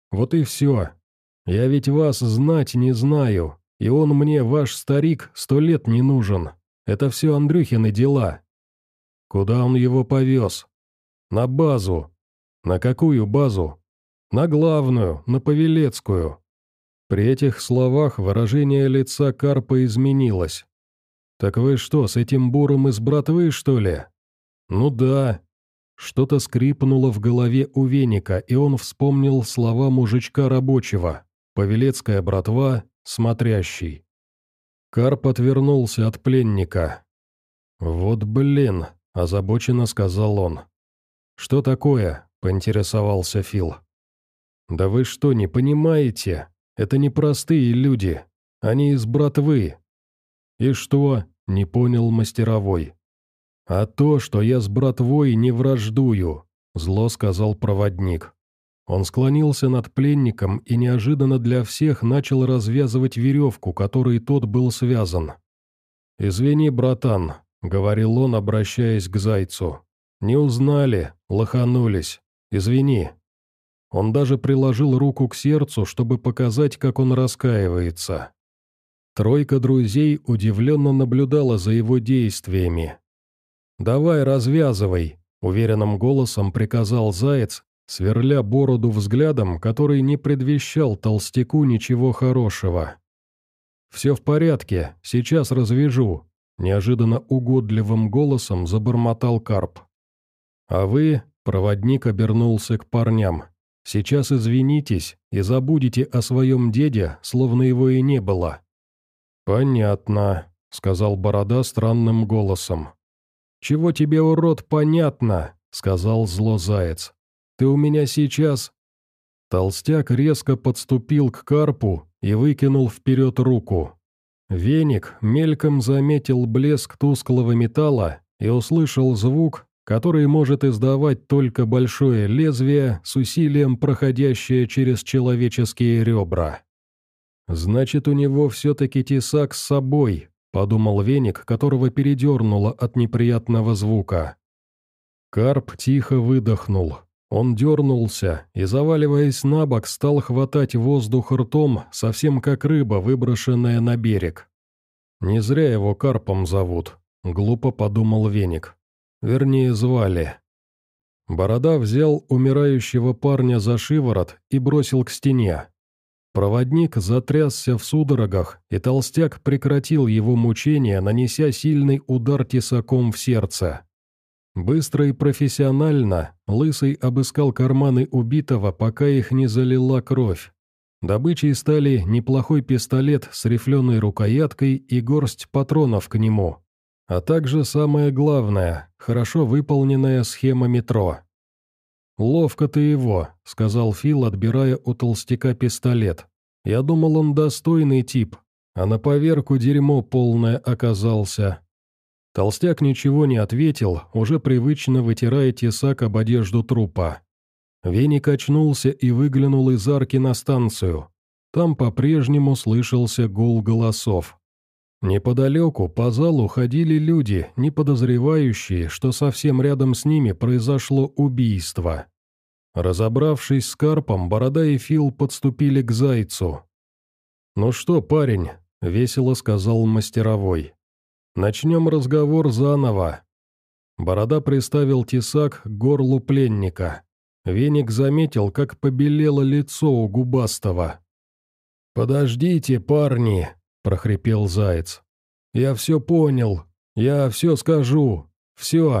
Вот и все. Я ведь вас знать не знаю, и он мне, ваш старик, сто лет не нужен. Это все Андрюхины дела. Куда он его повез? На базу. На какую базу? На главную, на Павелецкую. При этих словах выражение лица Карпа изменилось. «Так вы что, с этим буром из братвы, что ли?» «Ну да». Что-то скрипнуло в голове у Веника, и он вспомнил слова мужичка рабочего. «Павелецкая братва, смотрящий». Карп отвернулся от пленника. «Вот блин», — озабоченно сказал он. «Что такое?» — поинтересовался Фил. «Да вы что, не понимаете? Это не простые люди. Они из братвы». «И что?» — не понял мастеровой. «А то, что я с братвой не враждую», — зло сказал проводник. Он склонился над пленником и неожиданно для всех начал развязывать веревку, которой тот был связан. «Извини, братан», — говорил он, обращаясь к Зайцу. «Не узнали, лоханулись. Извини». Он даже приложил руку к сердцу, чтобы показать, как он раскаивается. Тройка друзей удивленно наблюдала за его действиями. «Давай, развязывай», — уверенным голосом приказал Заяц, сверля бороду взглядом, который не предвещал толстяку ничего хорошего. «Все в порядке, сейчас развяжу», — неожиданно угодливым голосом забормотал Карп. «А вы», — проводник обернулся к парням, — «сейчас извинитесь и забудете о своем деде, словно его и не было». «Понятно», — сказал Борода странным голосом. «Чего тебе, урод, понятно?» — сказал зло Заяц. «Ты у меня сейчас...» Толстяк резко подступил к Карпу и выкинул вперед руку. Веник мельком заметил блеск тусклого металла и услышал звук, который может издавать только большое лезвие с усилием, проходящее через человеческие ребра. «Значит, у него все-таки тесак с собой», — подумал Веник, которого передернуло от неприятного звука. Карп тихо выдохнул. Он дернулся и, заваливаясь на бок, стал хватать воздух ртом, совсем как рыба, выброшенная на берег. «Не зря его Карпом зовут», — глупо подумал Веник. Вернее, звали. Борода взял умирающего парня за шиворот и бросил к стене. Проводник затрясся в судорогах, и толстяк прекратил его мучения, нанеся сильный удар тесаком в сердце. Быстро и профессионально Лысый обыскал карманы убитого, пока их не залила кровь. Добычей стали неплохой пистолет с рифленой рукояткой и горсть патронов к нему, а также самое главное – хорошо выполненная схема метро. «Ловко ты его», — сказал Фил, отбирая у толстяка пистолет. «Я думал, он достойный тип, а на поверку дерьмо полное оказался». Толстяк ничего не ответил, уже привычно вытирая тесак об одежду трупа. Веник очнулся и выглянул из арки на станцию. Там по-прежнему слышался гул голосов. Неподалеку по залу ходили люди, не подозревающие, что совсем рядом с ними произошло убийство. Разобравшись с Карпом, Борода и Фил подступили к Зайцу. «Ну что, парень», — весело сказал мастеровой, — «начнем разговор заново». Борода приставил тесак к горлу пленника. Веник заметил, как побелело лицо у губастого. «Подождите, парни», — прохрипел Заяц. «Я все понял. Я все скажу. Все».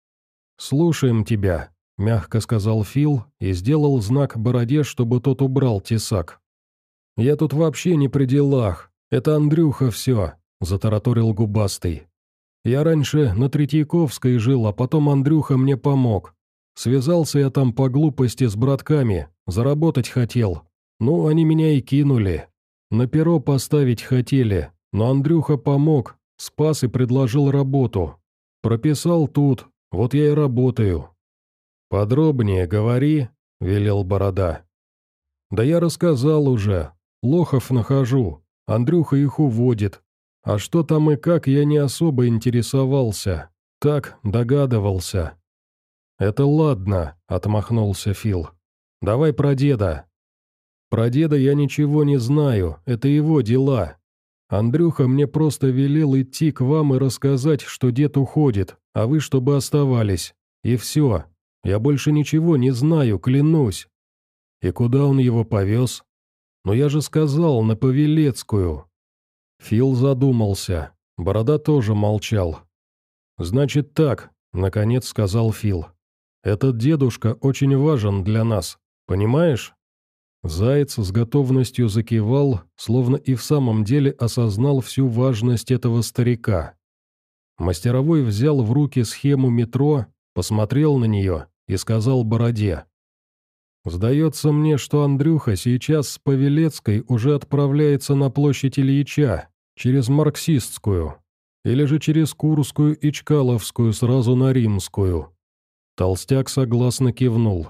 «Слушаем тебя», — мягко сказал Фил и сделал знак Бороде, чтобы тот убрал тесак. «Я тут вообще не при делах. Это Андрюха все», — затараторил губастый. «Я раньше на Третьяковской жил, а потом Андрюха мне помог. Связался я там по глупости с братками, заработать хотел. Ну, они меня и кинули. На перо поставить хотели, но Андрюха помог, спас и предложил работу. Прописал тут, вот я и работаю». «Подробнее говори», — велел Борода. «Да я рассказал уже. Лохов нахожу. Андрюха их уводит. А что там и как, я не особо интересовался. Так, догадывался». «Это ладно», — отмахнулся Фил. «Давай про деда». Про деда я ничего не знаю, это его дела. Андрюха мне просто велел идти к вам и рассказать, что дед уходит, а вы чтобы оставались. И все. Я больше ничего не знаю, клянусь. И куда он его повез? Ну я же сказал, на Павелецкую. Фил задумался. Борода тоже молчал. «Значит так», — наконец сказал Фил. «Этот дедушка очень важен для нас, понимаешь?» Заяц с готовностью закивал, словно и в самом деле осознал всю важность этого старика. Мастеровой взял в руки схему метро, посмотрел на нее и сказал Бороде. «Сдается мне, что Андрюха сейчас с Павелецкой уже отправляется на площадь Ильича, через Марксистскую, или же через Курскую и Чкаловскую сразу на Римскую». Толстяк согласно кивнул.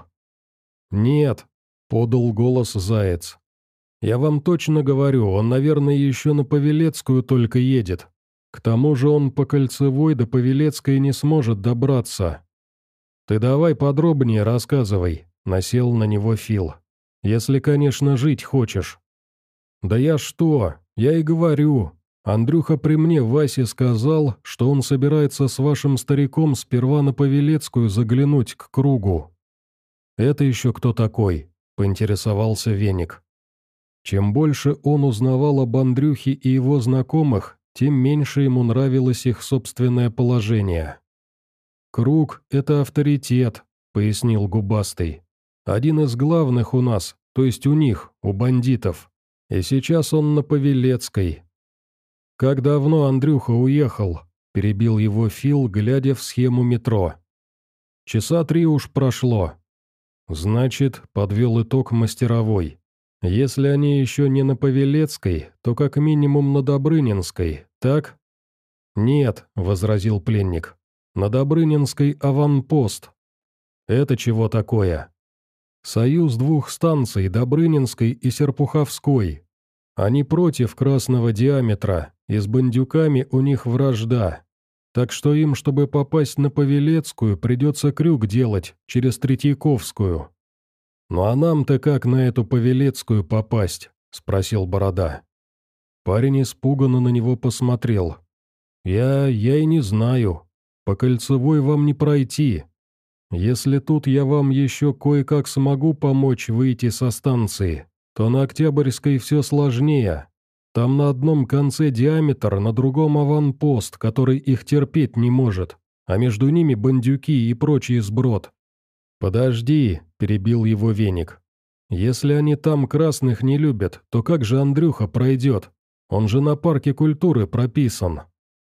«Нет», — подал голос Заяц. «Я вам точно говорю, он, наверное, еще на Павелецкую только едет. К тому же он по Кольцевой до Павелецкой не сможет добраться». «Ты давай подробнее рассказывай», — насел на него Фил. «Если, конечно, жить хочешь». «Да я что? Я и говорю. Андрюха при мне Васе сказал, что он собирается с вашим стариком сперва на Павелецкую заглянуть к кругу». «Это еще кто такой?» — поинтересовался Веник. Чем больше он узнавал об Андрюхе и его знакомых, тем меньше ему нравилось их собственное положение. «Круг — это авторитет», — пояснил Губастый. «Один из главных у нас, то есть у них, у бандитов. И сейчас он на Павелецкой». «Как давно Андрюха уехал?» — перебил его Фил, глядя в схему метро. «Часа три уж прошло». «Значит, — подвел итог мастеровой, — если они еще не на Павелецкой, то как минимум на Добрынинской, так?» «Нет», — возразил пленник, — «на Добрынинской аванпост». «Это чего такое?» «Союз двух станций, Добрынинской и Серпуховской. Они против красного диаметра, и с бандюками у них вражда. Так что им, чтобы попасть на Павелецкую, придется крюк делать через Третьяковскую». «Ну а нам-то как на эту Павелецкую попасть?» — спросил Борода. Парень испуганно на него посмотрел. «Я... я и не знаю. По Кольцевой вам не пройти. Если тут я вам еще кое-как смогу помочь выйти со станции, то на Октябрьской все сложнее. Там на одном конце диаметр, на другом аванпост, который их терпеть не может, а между ними бандюки и прочий сброд». «Подожди», — перебил его Веник. «Если они там красных не любят, то как же Андрюха пройдет? Он же на парке культуры прописан».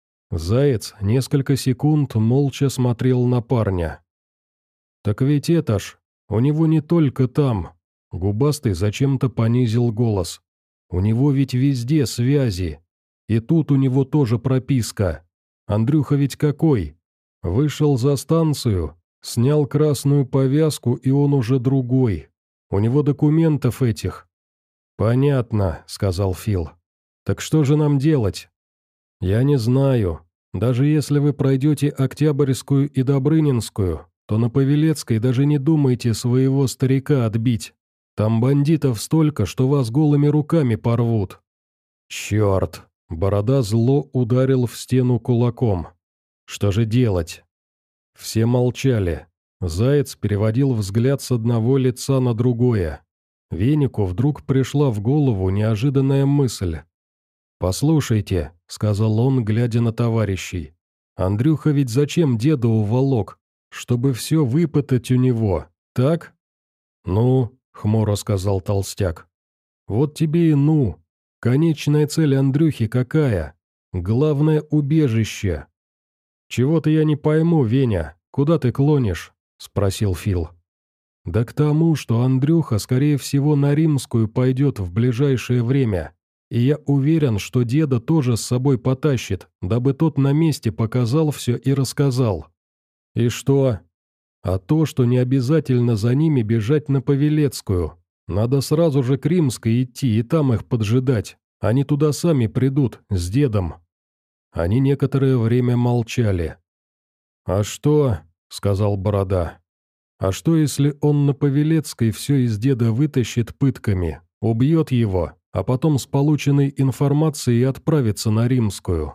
Заяц несколько секунд молча смотрел на парня. «Так ведь это ж, у него не только там». Губастый зачем-то понизил голос. «У него ведь везде связи. И тут у него тоже прописка. Андрюха ведь какой? Вышел за станцию, снял красную повязку, и он уже другой. У него документов этих». «Понятно», — сказал Фил. «Так что же нам делать?» «Я не знаю. Даже если вы пройдете Октябрьскую и Добрынинскую, то на Павелецкой даже не думайте своего старика отбить. Там бандитов столько, что вас голыми руками порвут». «Черт!» — Борода зло ударил в стену кулаком. «Что же делать?» Все молчали. Заяц переводил взгляд с одного лица на другое. Венику вдруг пришла в голову неожиданная мысль. «Послушайте», — сказал он, глядя на товарищей, — «Андрюха ведь зачем деда уволок? Чтобы все выпытать у него, так?» «Ну», — хмуро сказал толстяк, — «вот тебе и ну. Конечная цель Андрюхи какая? Главное — убежище». «Чего-то я не пойму, Веня, куда ты клонишь?» — спросил Фил. «Да к тому, что Андрюха, скорее всего, на Римскую пойдет в ближайшее время, и я уверен, что деда тоже с собой потащит, дабы тот на месте показал все и рассказал». «И что?» «А то, что не обязательно за ними бежать на Павелецкую. Надо сразу же к Римской идти и там их поджидать. Они туда сами придут, с дедом». Они некоторое время молчали. «А что?» — сказал Борода. «А что, если он на Павелецкой все из деда вытащит пытками, Убьет его, а потом с полученной информацией отправится на Римскую.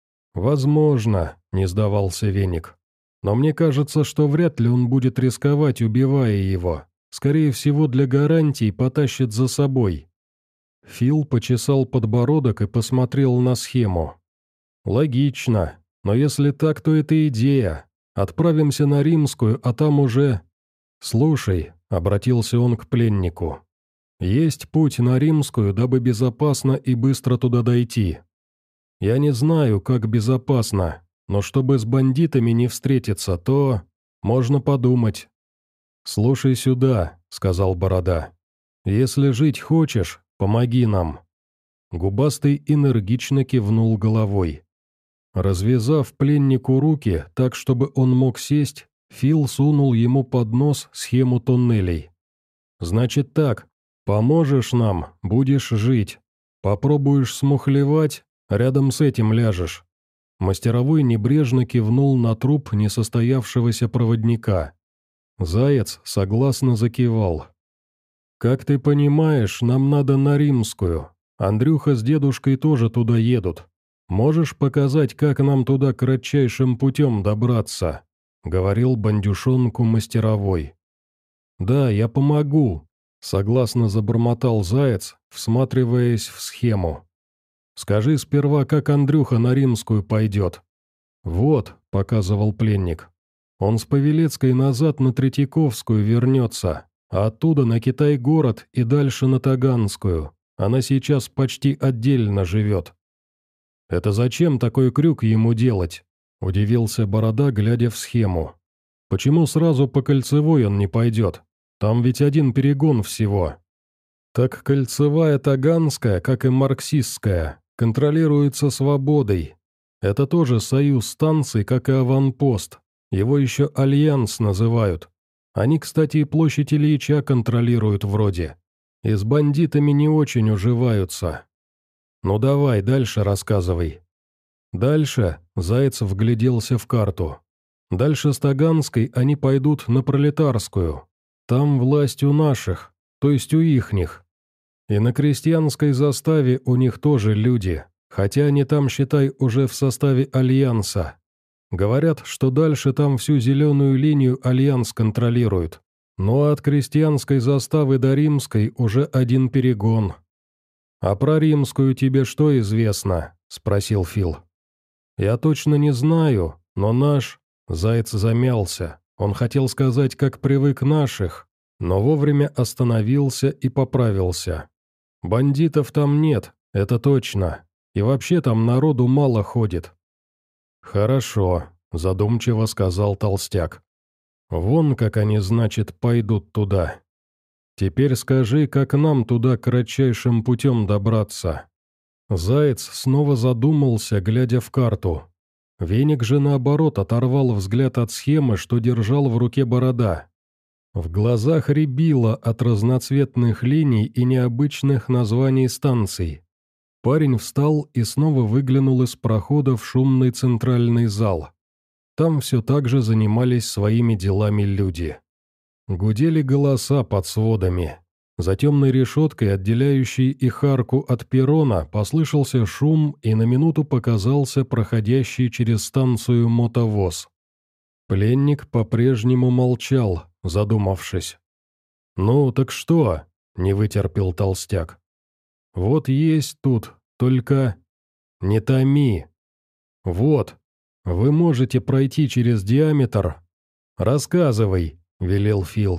«Возможно», — не сдавался Веник. «Но мне кажется, что вряд ли он будет рисковать, убивая его. Скорее всего, для гарантий потащит за собой». Фил почесал подбородок и посмотрел на схему. «Логично. Но если так, то это идея. Отправимся на Римскую, а там уже...» «Слушай», — обратился он к пленнику, — «есть путь на Римскую, дабы безопасно и быстро туда дойти. Я не знаю, как безопасно, но чтобы с бандитами не встретиться, то... можно подумать». «Слушай сюда», — сказал Борода. «Если жить хочешь, помоги нам». Губастый энергично кивнул головой. Развязав пленнику руки так, чтобы он мог сесть, Фил сунул ему под нос схему туннелей. «Значит так, поможешь нам, будешь жить. Попробуешь смухлевать, рядом с этим ляжешь». Мастеровой небрежно кивнул на труп несостоявшегося проводника. Заяц согласно закивал. «Как ты понимаешь, нам надо на Римскую. Андрюха с дедушкой тоже туда едут. Можешь показать, как нам туда кратчайшим путем добраться?» — говорил бандюшонку мастеровой. «Да, я помогу», — согласно забормотал Заяц, всматриваясь в схему. «Скажи сперва, как Андрюха на Римскую пойдет». «Вот», — показывал пленник, — «он с Павелецкой назад на Третьяковскую вернется, а оттуда на Китай-город и дальше на Таганскую. Она сейчас почти отдельно живет». «Это зачем такой крюк ему делать?» — удивился Борода, глядя в схему. «Почему сразу по Кольцевой он не пойдет? Там ведь один перегон всего». «Так Кольцевая Таганская, как и Марксистская, контролируется Свободой. Это тоже союз станций, как и аванпост. Его еще Альянс называют. Они, кстати, и площадь Ильича контролируют вроде. И с бандитами не очень уживаются. Ну давай, дальше рассказывай». Дальше Заяц вгляделся в карту. Дальше с Таганской они пойдут на Пролетарскую. Там власть у наших, то есть у ихних. И на крестьянской заставе у них тоже люди, хотя они там, считай, уже в составе Альянса. Говорят, что дальше там всю зеленую линию Альянс контролирует. Ну а от крестьянской заставы до Римской уже один перегон. «А про Римскую тебе что известно?» — спросил Фил. «Я точно не знаю, но наш...» Заяц замялся. Он хотел сказать, как привык наших, но вовремя остановился и поправился. «Бандитов там нет, это точно. И вообще там народу мало ходит». «Хорошо», — задумчиво сказал Толстяк. «Вон как они, значит, пойдут туда. Теперь скажи, как нам туда кратчайшим путем добраться». Заяц снова задумался, глядя в карту. Веник же, наоборот, оторвал взгляд от схемы, что держал в руке Борода. В глазах рябило от разноцветных линий и необычных названий станций. Парень встал и снова выглянул из прохода в шумный центральный зал. Там все так же занимались своими делами люди. Гудели голоса под сводами. За темной решеткой, отделяющей их арку от перрона, послышался шум, и на минуту показался проходящий через станцию мотовоз. Пленник по-прежнему молчал, задумавшись. «Ну, так что?» — не вытерпел Толстяк. «Вот есть тут, только... не томи. Вот, вы можете пройти через диаметр...» «Рассказывай», — велел Фил.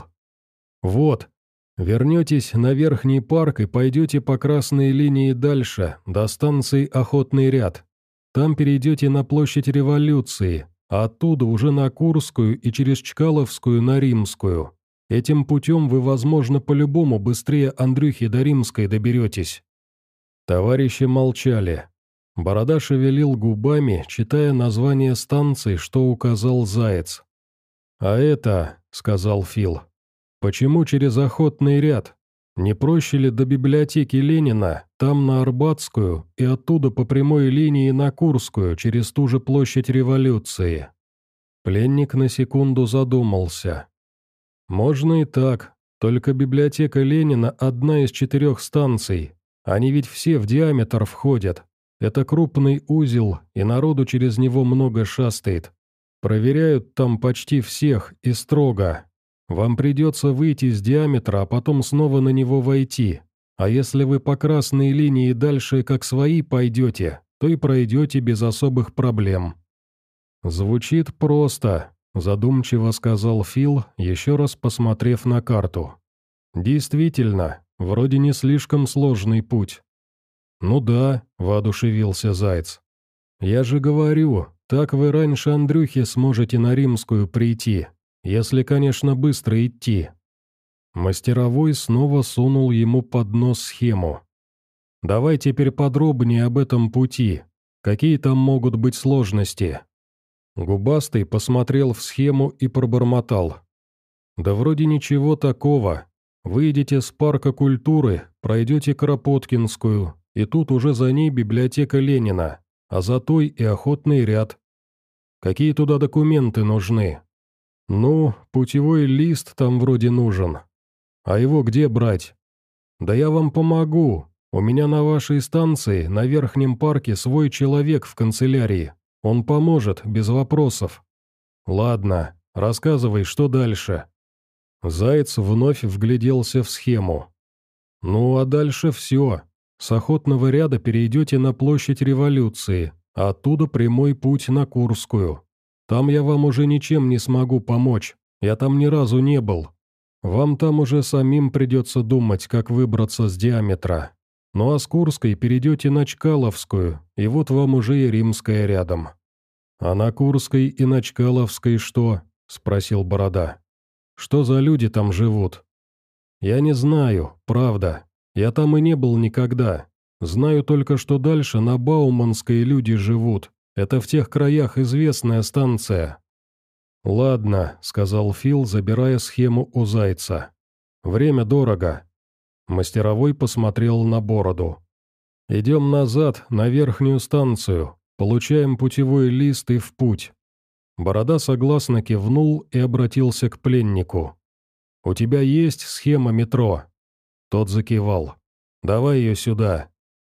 «Вот, вернетесь на Верхний парк и пойдете по красной линии дальше, до станции Охотный ряд. Там перейдете на площадь Революции, а оттуда уже на Курскую и через Чкаловскую на Римскую. Этим путем вы, возможно, по-любому быстрее Андрюхи до Римской доберетесь». Товарищи молчали. Борода шевелил губами, читая название станций, что указал Заяц. «А это, — сказал Фил, — почему через Охотный ряд? Не проще ли до библиотеки Ленина, там на Арбатскую, и оттуда по прямой линии на Курскую, через ту же площадь Революции?» Пленник на секунду задумался. «Можно и так, Только библиотека Ленина одна из четырех станций. Они ведь все в диаметр входят. Это крупный узел, и народу через него много шастает. Проверяют там почти всех и строго. Вам придется выйти с диаметра, а потом снова на него войти. А если вы по красной линии дальше как свои пойдете, то и пройдете без особых проблем». «Звучит просто», — задумчиво сказал Фил, еще раз посмотрев на карту. «Действительно, вроде не слишком сложный путь». «Ну да», — воодушевился Заяц. «Я же говорю, так вы раньше Андрюхи сможете на Римскую прийти, если, конечно, быстро идти». Мастеровой снова сунул ему под нос схему. «Давай теперь подробнее об этом пути. Какие там могут быть сложности?» Губастый посмотрел в схему и пробормотал. «Да вроде ничего такого. Выйдете с парка культуры, пройдете Кропоткинскую, и тут уже за ней библиотека Ленина, а за той и охотный ряд. Какие туда документы нужны?» «Ну, путевой лист там вроде нужен. А его где брать?» «Да я вам помогу. У меня на вашей станции, на Верхнем парке, свой человек в канцелярии. Он поможет, без вопросов». «Ладно, рассказывай, что дальше». Заяц вновь вгляделся в схему. «Ну, а дальше все. С охотного ряда перейдете на площадь Революции, а оттуда прямой путь на Курскую. Там я вам уже ничем не смогу помочь, я там ни разу не был. Вам там уже самим придется думать, как выбраться с диаметра. Ну а с Курской перейдете на Чкаловскую, и вот вам уже и Римская рядом». «А на Курской и на Чкаловской что?» — спросил Борода. «Что за люди там живут?» «Я не знаю, правда. Я там и не был никогда. Знаю только, что дальше на Бауманской люди живут. Это в тех краях известная станция». «Ладно», — сказал Фил, забирая схему у Зайца. «Время дорого». Мастеровой посмотрел на Бороду. «Идем назад, на верхнюю станцию. Получаем путевой лист и в путь». Борода согласно кивнул и обратился к пленнику. «У тебя есть схема метро?» Тот закивал. «Давай ее сюда».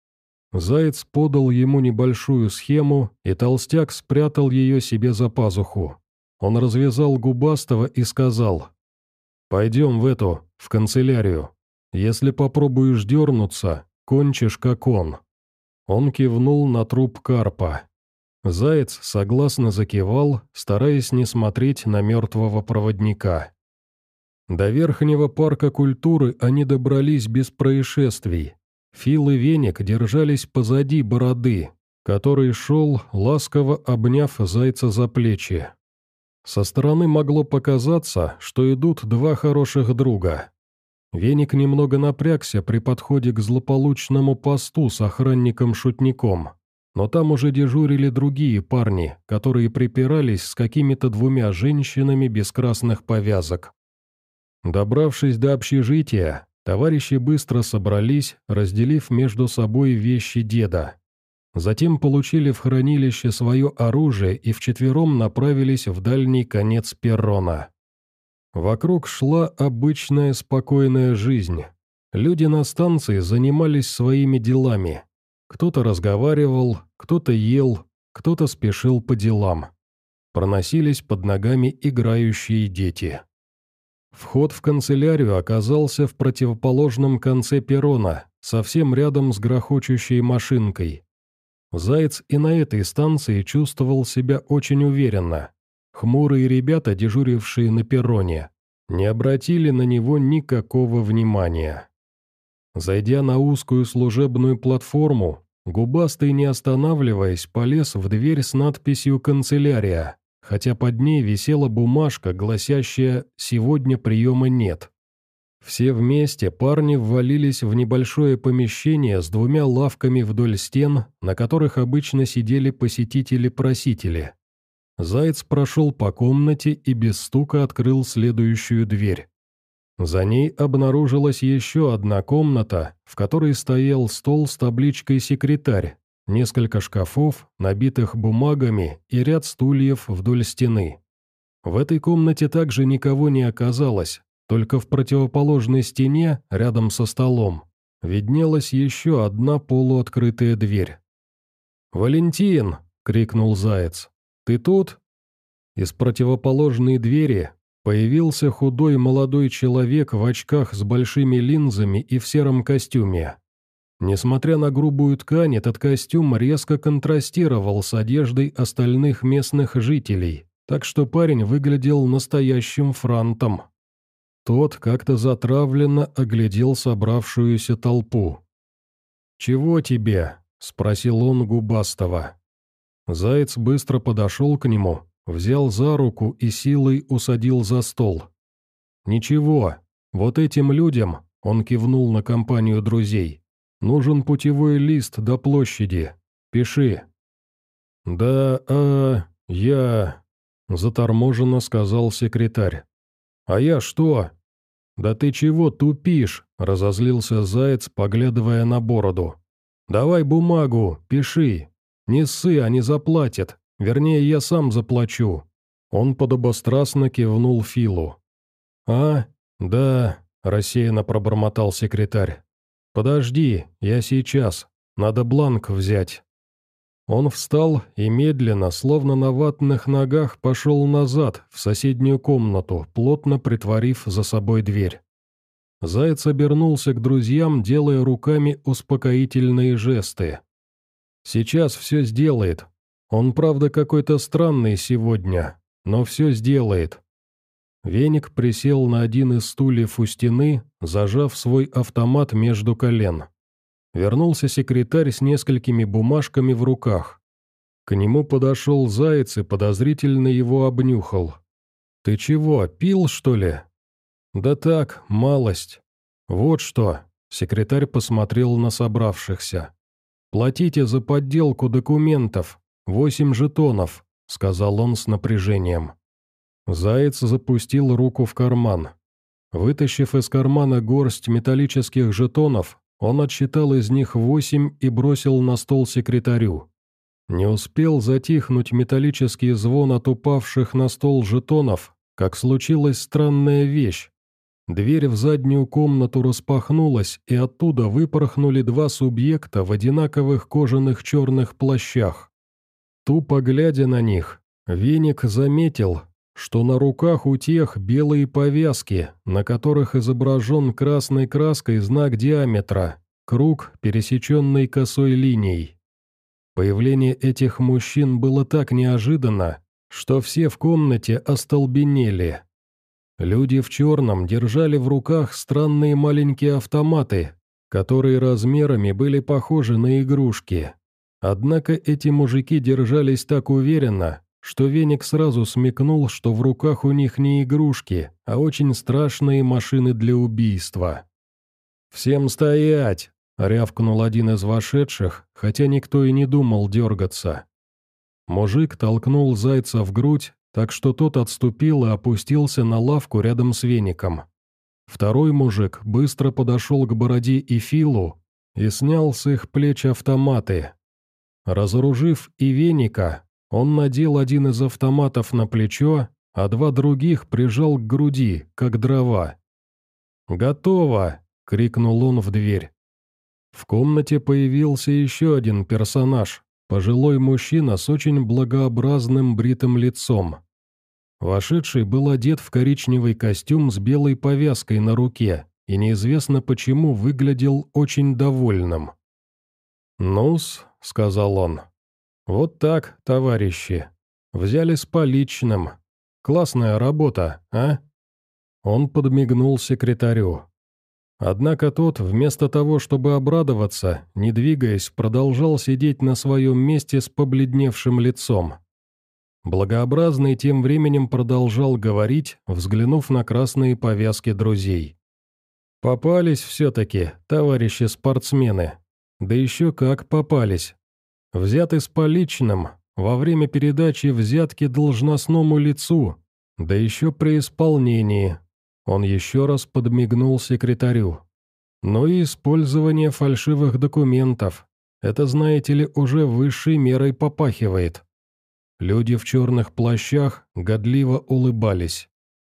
Заяц подал ему небольшую схему, и толстяк спрятал ее себе за пазуху. Он развязал Губастого и сказал: «Пойдем в эту, в канцелярию. Если попробуешь дернуться, кончишь как он». Он кивнул на труп карпа. Заяц согласно закивал, стараясь не смотреть на мертвого проводника. До Верхнего парка культуры они добрались без происшествий. Фил и Веник держались позади Бороды, который шел, ласково обняв Зайца за плечи. Со стороны могло показаться, что идут два хороших друга. Веник немного напрягся при подходе к злополучному посту с охранником-шутником, но там уже дежурили другие парни, которые припирались с какими-то двумя женщинами без красных повязок. Добравшись до общежития, товарищи быстро собрались, разделив между собой вещи деда. Затем получили в хранилище свое оружие и вчетвером направились в дальний конец перрона. Вокруг шла обычная спокойная жизнь. Люди на станции занимались своими делами. Кто-то разговаривал, кто-то ел, кто-то спешил по делам. Проносились под ногами играющие дети. Вход в канцелярию оказался в противоположном конце перрона, совсем рядом с грохочущей машинкой. Заяц и на этой станции чувствовал себя очень уверенно. Хмурые ребята, дежурившие на перроне, не обратили на него никакого внимания. Зайдя на узкую служебную платформу, Губастый, не останавливаясь, полез в дверь с надписью «Канцелярия», хотя под ней висела бумажка, гласящая «Сегодня приема нет». Все вместе парни ввалились в небольшое помещение с двумя лавками вдоль стен, на которых обычно сидели посетители-просители. Заяц прошел по комнате и без стука открыл следующую дверь. За ней обнаружилась еще одна комната, в которой стоял стол с табличкой «Секретарь», несколько шкафов, набитых бумагами, и ряд стульев вдоль стены. В этой комнате также никого не оказалось, только в противоположной стене, рядом со столом, виднелась еще одна полуоткрытая дверь. «Валентин!» — крикнул Заяц. «Ты тут?» Из противоположной двери появился худой молодой человек в очках с большими линзами и в сером костюме. Несмотря на грубую ткань, этот костюм резко контрастировал с одеждой остальных местных жителей, так что парень выглядел настоящим франтом. Тот как-то затравленно оглядел собравшуюся толпу. «Чего тебе?» — спросил он губастого. Заяц быстро подошел к нему, взял за руку и силой усадил за стол. «Ничего, вот этим людям», — он кивнул на компанию друзей, — «нужен путевой лист до площади. Пиши». «Да, а, я...» — заторможенно сказал секретарь. «А я что?» «Да ты чего тупишь?» — разозлился Заяц, поглядывая на бороду. «Давай бумагу, пиши. Не ссы, они заплатят. Вернее, я сам заплачу». Он подобострастно кивнул Филу. «А, да», — рассеянно пробормотал секретарь. «Подожди, я сейчас. Надо бланк взять». Он встал и медленно, словно на ватных ногах, пошел назад, в соседнюю комнату, плотно притворив за собой дверь. Заяц обернулся к друзьям, делая руками успокоительные жесты. «Сейчас все сделает. Он, правда, какой-то странный сегодня, но все сделает». Веник присел на один из стульев у стены, зажав свой автомат между колен. Вернулся секретарь с несколькими бумажками в руках. К нему подошел Заяц и подозрительно его обнюхал. «Ты чего, пил, что ли?» «Да так, малость. Вот что», — секретарь посмотрел на собравшихся. «Платите за подделку документов, восемь жетонов», — сказал он с напряжением. Заяц запустил руку в карман. Вытащив из кармана горсть металлических жетонов, он отсчитал из них восемь и бросил на стол секретарю. Не успел затихнуть металлический звон от упавших на стол жетонов, как случилась странная вещь. Дверь в заднюю комнату распахнулась, и оттуда выпорхнули два субъекта в одинаковых кожаных черных плащах. Тупо глядя на них, Веник заметил, что на руках у тех белые повязки, на которых изображен красной краской знак диаметра, круг, пересеченный косой линией. Появление этих мужчин было так неожиданно, что все в комнате остолбенели. Люди в черном держали в руках странные маленькие автоматы, которые размерами были похожи на игрушки. Однако эти мужики держались так уверенно, что Веник сразу смекнул, что в руках у них не игрушки, а очень страшные машины для убийства. «Всем стоять!» — рявкнул один из вошедших, хотя никто и не думал дергаться. Мужик толкнул Зайца в грудь, так что тот отступил и опустился на лавку рядом с Веником. Второй мужик быстро подошел к Бороде и Филу и снял с их плеч автоматы. Разоружив и Веника, он надел один из автоматов на плечо, а два других прижал к груди, как дрова. «Готово!» — крикнул он в дверь. В комнате появился еще один персонаж, пожилой мужчина с очень благообразным бритым лицом. Вошедший был одет в коричневый костюм с белой повязкой на руке и неизвестно почему выглядел очень довольным. «Ну-с», — сказал он, — «вот так, товарищи. Взяли с поличным. Классная работа, а?» Он подмигнул секретарю. Однако тот, вместо того, чтобы обрадоваться, не двигаясь, продолжал сидеть на своем месте с побледневшим лицом. Благообразный тем временем продолжал говорить, взглянув на красные повязки друзей. «Попались все-таки, товарищи спортсмены. Да еще как попались. Взяты с поличным, во время передачи взятки должностному лицу, да еще при исполнении». Он еще раз подмигнул секретарю. «Ну и использование фальшивых документов. Это, знаете ли, уже высшей мерой попахивает». Люди в черных плащах годливо улыбались.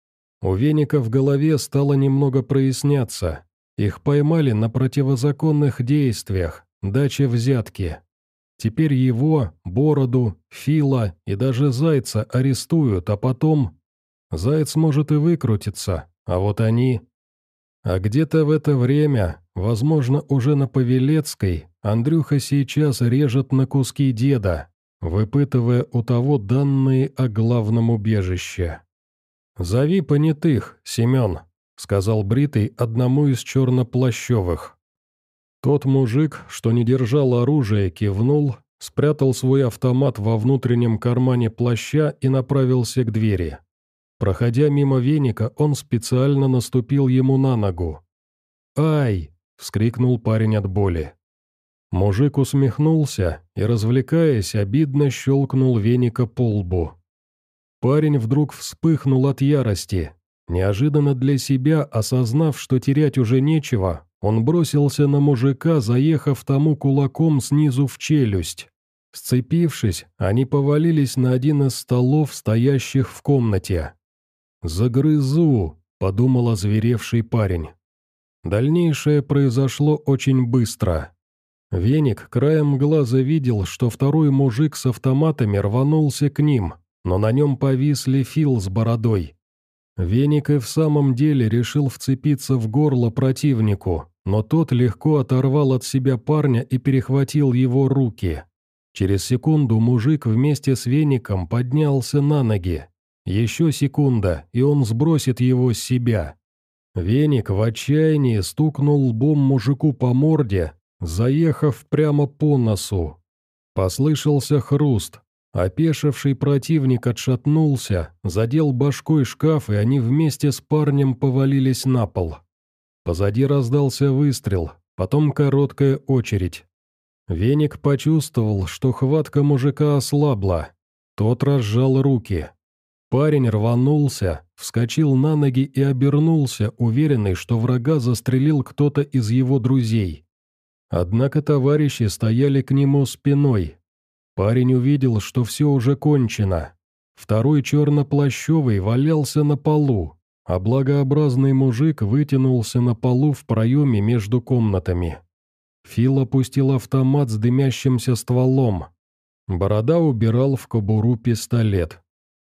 У Веника в голове стало немного проясняться. Их поймали на противозаконных действиях, даче взятки. Теперь его, Бороду, Фила и даже Зайца арестуют, а потом... Заяц может и выкрутиться, а вот они... А где-то в это время, возможно, уже на Павелецкой, Андрюха сейчас режет на куски деда, выпытывая у того данные о главном убежище. «Зови понятых, Семен», — сказал Бритый одному из черноплащевых. Тот мужик, что не держал оружие, кивнул, спрятал свой автомат во внутреннем кармане плаща и направился к двери. Проходя мимо Веника, он специально наступил ему на ногу. «Ай!» — вскрикнул парень от боли. Мужик усмехнулся и, развлекаясь, обидно щелкнул Веника по лбу. Парень вдруг вспыхнул от ярости. Неожиданно для себя, осознав, что терять уже нечего, он бросился на мужика, заехав тому кулаком снизу в челюсть. Сцепившись, они повалились на один из столов, стоящих в комнате. «Загрызу», — подумал озверевший парень. Дальнейшее произошло очень быстро. Веник краем глаза видел, что второй мужик с автоматами рванулся к ним, но на нем повисли Фил с бородой. Веник и в самом деле решил вцепиться в горло противнику, но тот легко оторвал от себя парня и перехватил его руки. Через секунду мужик вместе с Веником поднялся на ноги. Еще секунда, и он сбросит его с себя. Веник в отчаянии стукнул лбом мужику по морде, заехав прямо по носу. Послышался хруст. Опешивший противник отшатнулся, задел башкой шкаф, и они вместе с парнем повалились на пол. Позади раздался выстрел, потом короткая очередь. Веник почувствовал, что хватка мужика ослабла. Тот разжал руки. Парень рванулся, вскочил на ноги и обернулся, уверенный, что врага застрелил кто-то из его друзей. Однако товарищи стояли к нему спиной. Парень увидел, что все уже кончено. Второй черноплащевый валялся на полу, а благообразный мужик вытянулся на полу в проеме между комнатами. Фил опустил автомат с дымящимся стволом. Борода убирал в кобуру пистолет.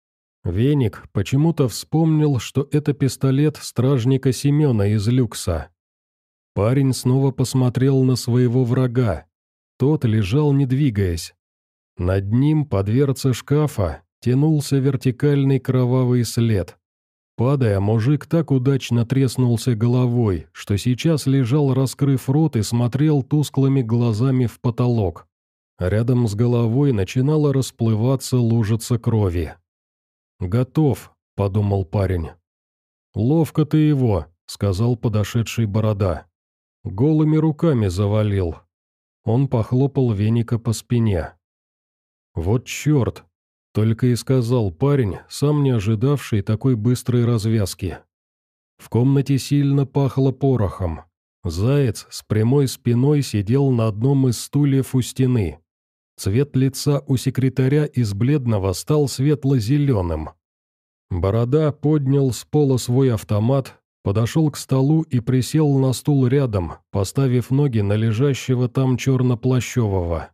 Веник почему-то вспомнил, что это пистолет стражника Семена из люкса. Парень снова посмотрел на своего врага. Тот лежал, не двигаясь. Над ним, по дверце шкафа, тянулся вертикальный кровавый след. Падая, мужик так удачно треснулся головой, что сейчас лежал, раскрыв рот, и смотрел тусклыми глазами в потолок. Рядом с головой начинала расплываться лужица крови. «Готов», — подумал парень. «Ловко ты его», — сказал подошедший Борода. «Голыми руками завалил». Он похлопал Веника по спине. «Вот черт», — только и сказал парень, сам не ожидавший такой быстрой развязки. В комнате сильно пахло порохом. Заяц с прямой спиной сидел на одном из стульев у стены. Цвет лица у секретаря из бледного стал светло-зеленым. Борода поднял с пола свой автомат, подошел к столу и присел на стул рядом, поставив ноги на лежащего там черноплащевого.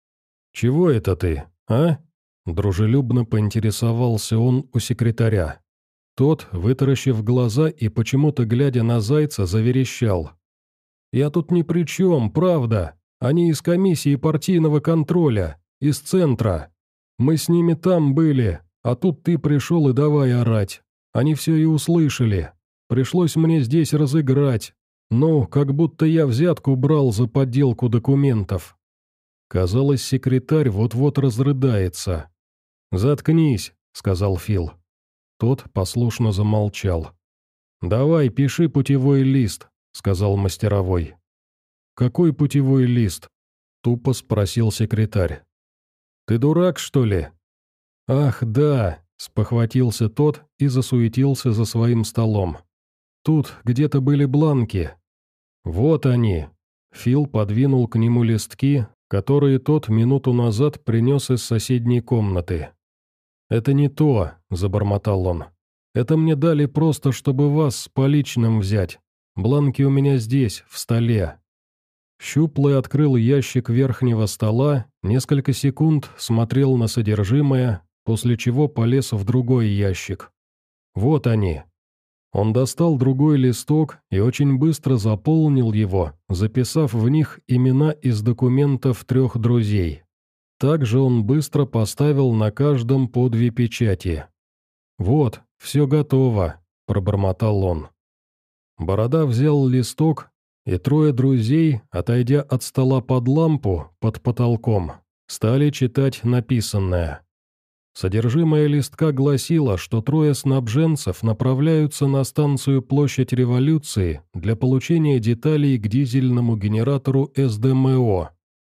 «Чего это ты, а?» – дружелюбно поинтересовался он у секретаря. Тот, вытаращив глаза и почему-то глядя на Зайца, заверещал. «Я тут ни при чем, правда. Они из комиссии партийного контроля, из центра. Мы с ними там были, а тут ты пришел и давай орать. Они все и услышали. Пришлось мне здесь разыграть. Ну, как будто я взятку брал за подделку документов». Казалось, секретарь вот-вот разрыдается. «Заткнись», — сказал Фил. Тот послушно замолчал. «Давай, пиши путевой лист», — сказал мастеровой. «Какой путевой лист?» — тупо спросил секретарь. «Ты дурак, что ли?» «Ах, да», — спохватился тот и засуетился за своим столом. «Тут где-то были бланки». «Вот они». Фил подвинул к нему листки, которые тот минуту назад принес из соседней комнаты. «Это не то», — забормотал он. Это мне дали просто, чтобы вас с поличным взять. Бланки у меня здесь, в столе». Щуплый открыл ящик верхнего стола, несколько секунд смотрел на содержимое, после чего полез в другой ящик. «Вот они». Он достал другой листок и очень быстро заполнил его, записав в них имена из документов трех друзей. Также он быстро поставил на каждом по две печати. «Вот, все готово», – пробормотал он. Борода взял листок, и трое друзей, отойдя от стола под лампу, под потолком, стали читать написанное. Содержимое листка гласило, что трое снабженцев направляются на станцию Площадь Революции для получения деталей к дизельному генератору эс дэ эм о.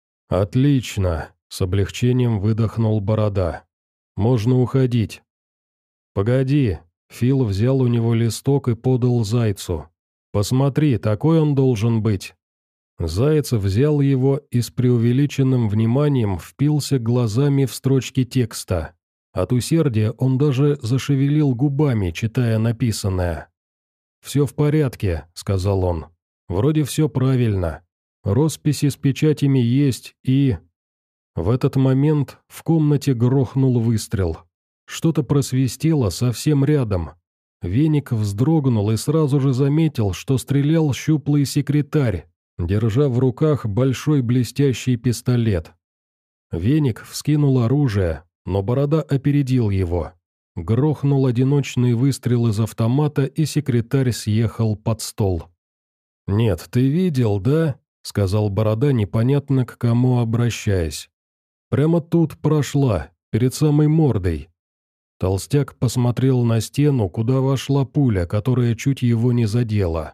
«Отлично», — с облегчением выдохнул Борода. «Можно уходить». «Погоди», — Фил взял у него листок и подал Зайцу. «Посмотри, такой он должен быть». Заяц взял его и с преувеличенным вниманием впился глазами в строчки текста. От усердия он даже зашевелил губами, читая написанное. «Все в порядке», — сказал он. «Вроде все правильно. Росписи с печатями есть и...» В этот момент в комнате грохнул выстрел. Что-то просвистело совсем рядом. Веник вздрогнул и сразу же заметил, что стрелял щуплый секретарь, держа в руках большой блестящий пистолет. Веник вскинул оружие, но Борода опередил его. Грохнул одиночный выстрел из автомата, и секретарь съехал под стол. «Нет, ты видел, да?» — сказал Борода, непонятно к кому обращаясь. «Прямо тут прошла, перед самой мордой». Толстяк посмотрел на стену, куда вошла пуля, которая чуть его не задела.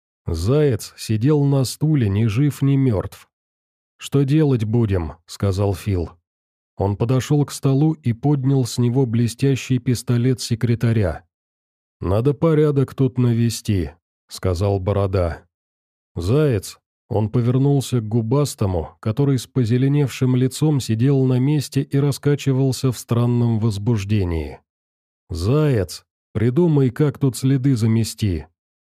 Заяц сидел на стуле, ни жив, ни мертв. «Что делать будем?» — сказал Фил. Он подошел к столу и поднял с него блестящий пистолет секретаря. «Надо порядок тут навести», — сказал Борода. «Заяц», — он повернулся к губастому, который с позеленевшим лицом сидел на месте и раскачивался в странном возбуждении. «Заяц, придумай, как тут следы замести».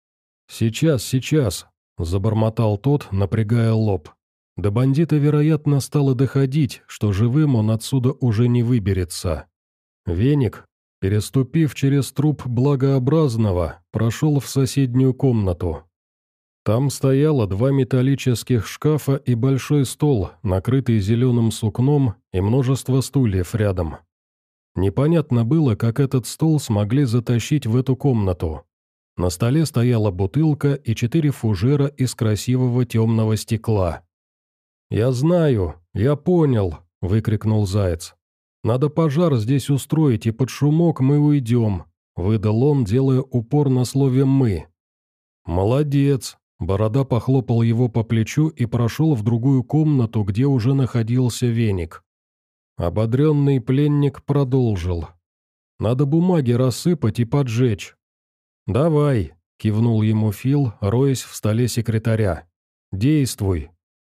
«Сейчас, сейчас», — забормотал тот, напрягая лоб. До бандита, вероятно, стало доходить, что живым он отсюда уже не выберется. Веник, переступив через труп благообразного, прошел в соседнюю комнату. Там стояло два металлических шкафа и большой стол, накрытый зеленым сукном, и множество стульев рядом. Непонятно было, как этот стол смогли затащить в эту комнату. На столе стояла бутылка и четыре фужера из красивого темного стекла. «Я знаю, я понял», — выкрикнул Заяц. «Надо пожар здесь устроить, и под шумок мы уйдем», — выдал он, делая упор на слове «мы». «Молодец», — Борода похлопал его по плечу и прошел в другую комнату, где уже находился Веник. Ободренный пленник продолжил. «Надо бумаги рассыпать и поджечь». «Давай», — кивнул ему Фил, роясь в столе секретаря. «Действуй».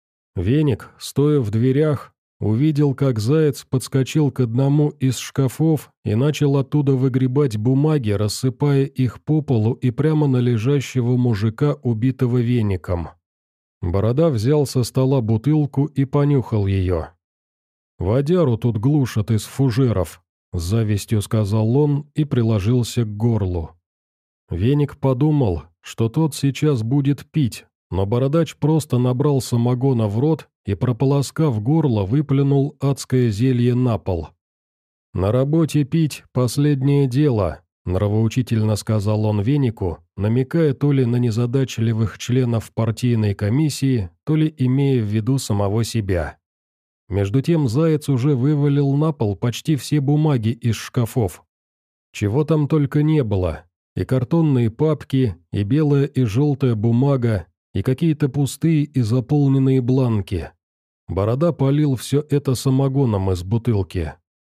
Веник, стоя в дверях, увидел, как Заяц подскочил к одному из шкафов и начал оттуда выгребать бумаги, рассыпая их по полу и прямо на лежащего мужика, убитого веником. Борода взял со стола бутылку и понюхал ее. «Водяру тут глушат из фужеров», — с завистью сказал он и приложился к горлу. Веник подумал, что тот сейчас будет пить, но Бородач просто набрал самогона в рот и, прополоскав горло, выплюнул адское зелье на пол. «На работе пить – последнее дело», – нравоучительно сказал он Венику, намекая то ли на незадачливых членов партийной комиссии, то ли имея в виду самого себя. Между тем Заяц уже вывалил на пол почти все бумаги из шкафов. Чего там только не было. И картонные папки, и белая и желтая бумага, и какие-то пустые и заполненные бланки. Борода полил все это самогоном из бутылки.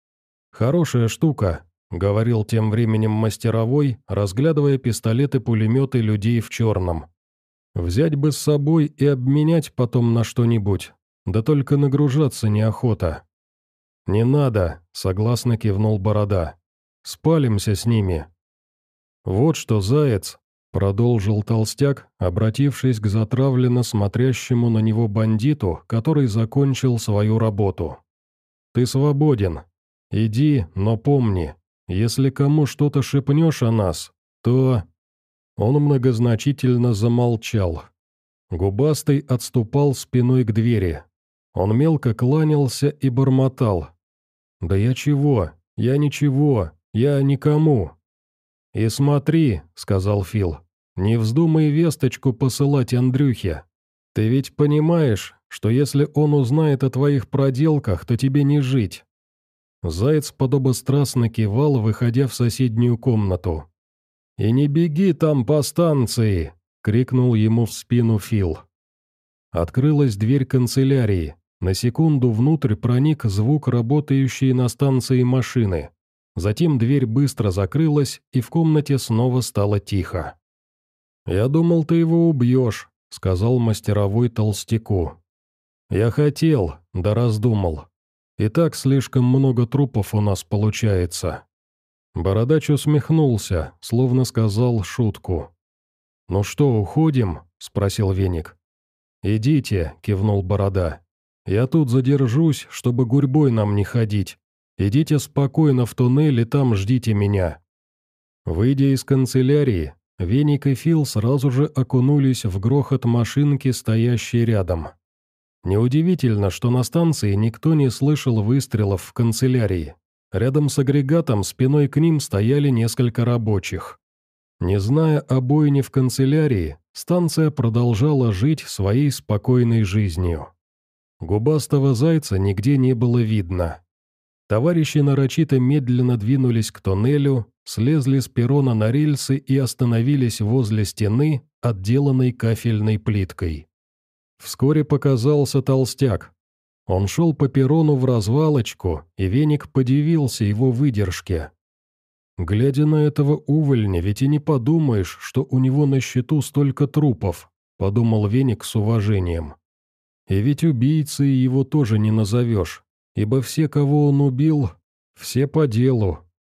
«Хорошая штука», — говорил тем временем мастеровой, разглядывая пистолеты-пулеметы людей в черном. «Взять бы с собой и обменять потом на что-нибудь, да только нагружаться неохота». «Не надо», — согласно кивнул Борода. «Спалимся с ними». «Вот что, заяц», — продолжил толстяк, обратившись к затравленно смотрящему на него бандиту, который закончил свою работу. «Ты свободен. Иди, но помни, если кому что-то шепнешь о нас, то...» Он многозначительно замолчал. Губастый отступал спиной к двери. Он мелко кланялся и бормотал. «Да я чего? Я ничего. Я никому». «И смотри», — сказал Фил, — «не вздумай весточку посылать Андрюхе. Ты ведь понимаешь, что если он узнает о твоих проделках, то тебе не жить». Заяц подобострастно кивал, выходя в соседнюю комнату. «И не беги там по станции!» — крикнул ему в спину Фил. Открылась дверь канцелярии. На секунду внутрь проник звук работающей на станции машины. Затем дверь быстро закрылась, и в комнате снова стало тихо. «Я думал, ты его убьешь», — сказал мастеровой толстяку. «Я хотел, да раздумал. И так слишком много трупов у нас получается». Бородач усмехнулся, словно сказал шутку. «Ну что, уходим?» — спросил Веник. «Идите», — кивнул Борода. «Я тут задержусь, чтобы гурьбой нам не ходить. Идите спокойно в туннель и там ждите меня». Выйдя из канцелярии, Веник и Фил сразу же окунулись в грохот машинки, стоящей рядом. Неудивительно, что на станции никто не слышал выстрелов в канцелярии. Рядом с агрегатом спиной к ним стояли несколько рабочих. Не зная о бойне в канцелярии, станция продолжала жить своей спокойной жизнью. Губастого зайца нигде не было видно. Товарищи нарочито медленно двинулись к туннелю, слезли с перрона на рельсы и остановились возле стены, отделанной кафельной плиткой. Вскоре показался толстяк. Он шел по перрону в развалочку, и Веник подивился его выдержке. «Глядя на этого увольня, ведь и не подумаешь, что у него на счету столько трупов», — подумал Веник с уважением. «И ведь убийцей его тоже не назовешь, ибо все, кого он убил, все по делу».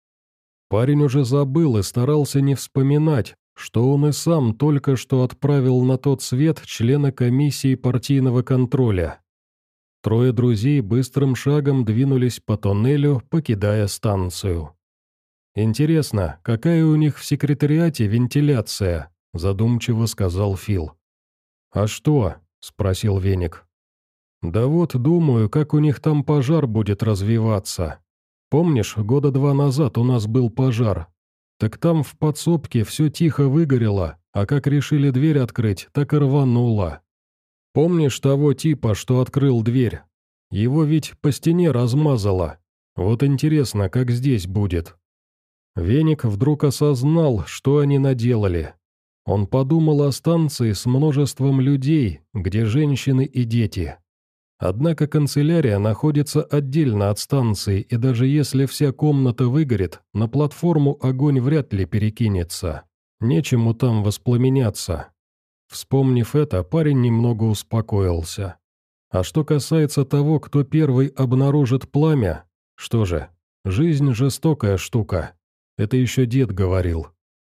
Парень уже забыл и старался не вспоминать, что он и сам только что отправил на тот свет члена комиссии партийного контроля. Трое друзей быстрым шагом двинулись по тоннелю, покидая станцию. «Интересно, какая у них в секретариате вентиляция?» – задумчиво сказал Фил. «А что?» – спросил Веник. «Да вот думаю, как у них там пожар будет развиваться. Помнишь, года два назад у нас был пожар? Так там в подсобке все тихо выгорело, а как решили дверь открыть, так и рвануло. Помнишь того типа, что открыл дверь? Его ведь по стене размазало. Вот интересно, как здесь будет». Веник вдруг осознал, что они наделали. Он подумал о станции с множеством людей, где женщины и дети. Однако канцелярия находится отдельно от станции, и даже если вся комната выгорит, на платформу огонь вряд ли перекинется. Нечему там воспламеняться. Вспомнив это, парень немного успокоился. А что касается того, кто первый обнаружит пламя, что же, жизнь жестокая штука. Это еще дед говорил.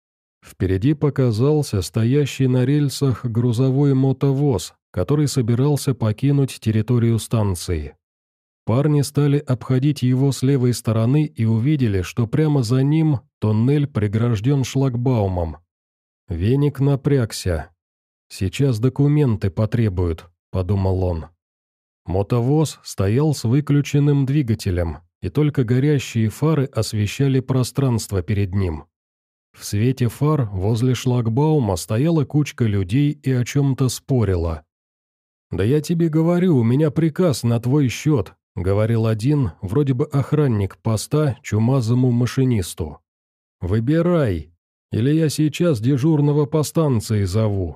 Впереди показался стоящий на рельсах грузовой мотовоз, который собирался покинуть территорию станции. Парни стали обходить его с левой стороны и увидели, что прямо за ним тоннель прегражден шлагбаумом. Веник напрягся. «Сейчас документы потребуют», — подумал он. Мотовоз стоял с выключенным двигателем, и только горящие фары освещали пространство перед ним. В свете фар возле шлагбаума стояла кучка людей и о чем-то спорила. «Да я тебе говорю, у меня приказ на твой счет», — говорил один, вроде бы охранник поста, чумазому машинисту. «Выбирай, или я сейчас дежурного по станции зову».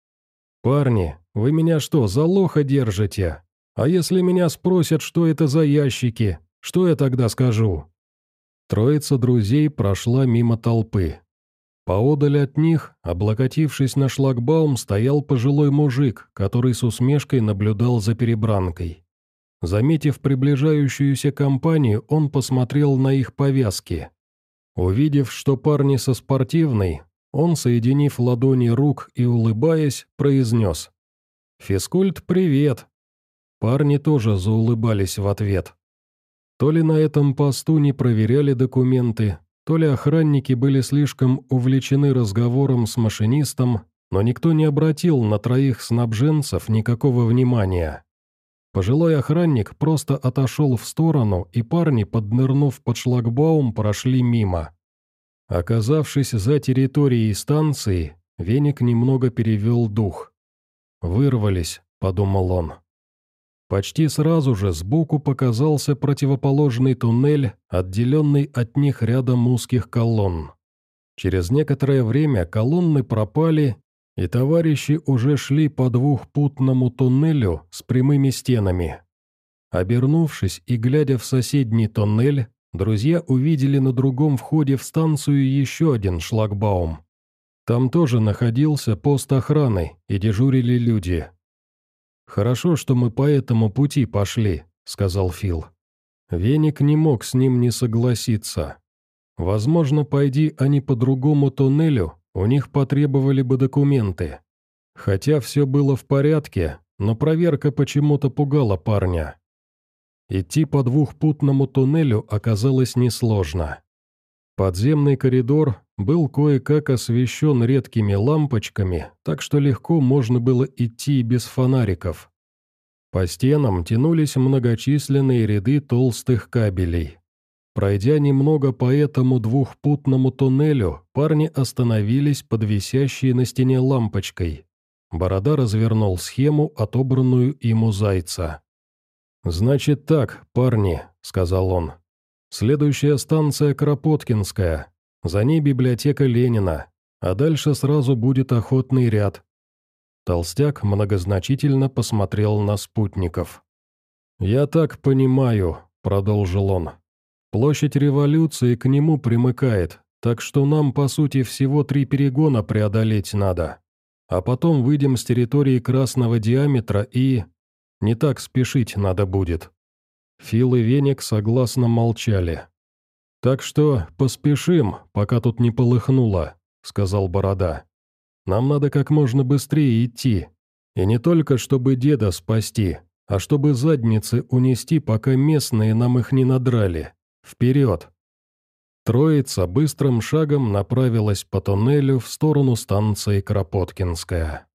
«Парни, вы меня что, за лоха держите? А если меня спросят, что это за ящики, что я тогда скажу?» Троица друзей прошла мимо толпы. Поодаль от них, облокотившись на шлагбаум, стоял пожилой мужик, который с усмешкой наблюдал за перебранкой. Заметив приближающуюся компанию, он посмотрел на их повязки. Увидев, что парни со спортивной, он, соединив ладони рук и улыбаясь, произнес: «Физкульт, привет!» Парни тоже заулыбались в ответ. То ли на этом посту не проверяли документы, то ли охранники были слишком увлечены разговором с машинистом, но никто не обратил на троих снабженцев никакого внимания. Пожилой охранник просто отошел в сторону, и парни, поднырнув под шлагбаум, прошли мимо. Оказавшись за территорией станции, Веник немного перевел дух. «Вырвались», — подумал он. Почти сразу же сбоку показался противоположный туннель, отделенный от них рядом узких колонн. Через некоторое время колонны пропали, и товарищи уже шли по двухпутному туннелю с прямыми стенами. Обернувшись и глядя в соседний туннель, друзья увидели на другом входе в станцию еще один шлагбаум. Там тоже находился пост охраны, и дежурили люди. «Хорошо, что мы по этому пути пошли», — сказал Фил. Веник не мог с ним не согласиться. Возможно, пойди они по другому туннелю, у них потребовали бы документы. Хотя все было в порядке, но проверка почему-то пугала парня. Идти по двухпутному туннелю оказалось несложно. Подземный коридор был кое-как освещен редкими лампочками, так что легко можно было идти и без фонариков. По стенам тянулись многочисленные ряды толстых кабелей. Пройдя немного по этому двухпутному туннелю, парни остановились под висящей на стене лампочкой. Борода развернул схему, отобранную им у Зайца. «Значит так, парни», — сказал он. «Следующая станция Кропоткинская, за ней библиотека Ленина, а дальше сразу будет охотный ряд». Толстяк многозначительно посмотрел на спутников. «Я так понимаю», — продолжил он. «Площадь Революции к нему примыкает, так что нам, по сути, всего три перегона преодолеть надо. А потом выйдем с территории красного диаметра и... не так спешить надо будет». Фил и Веник согласно молчали. «Так что поспешим, пока тут не полыхнуло», — сказал Борода. «Нам надо как можно быстрее идти. И не только, чтобы деда спасти, а чтобы задницы унести, пока местные нам их не надрали. Вперед!» Троица быстрым шагом направилась по туннелю в сторону станции Кропоткинская.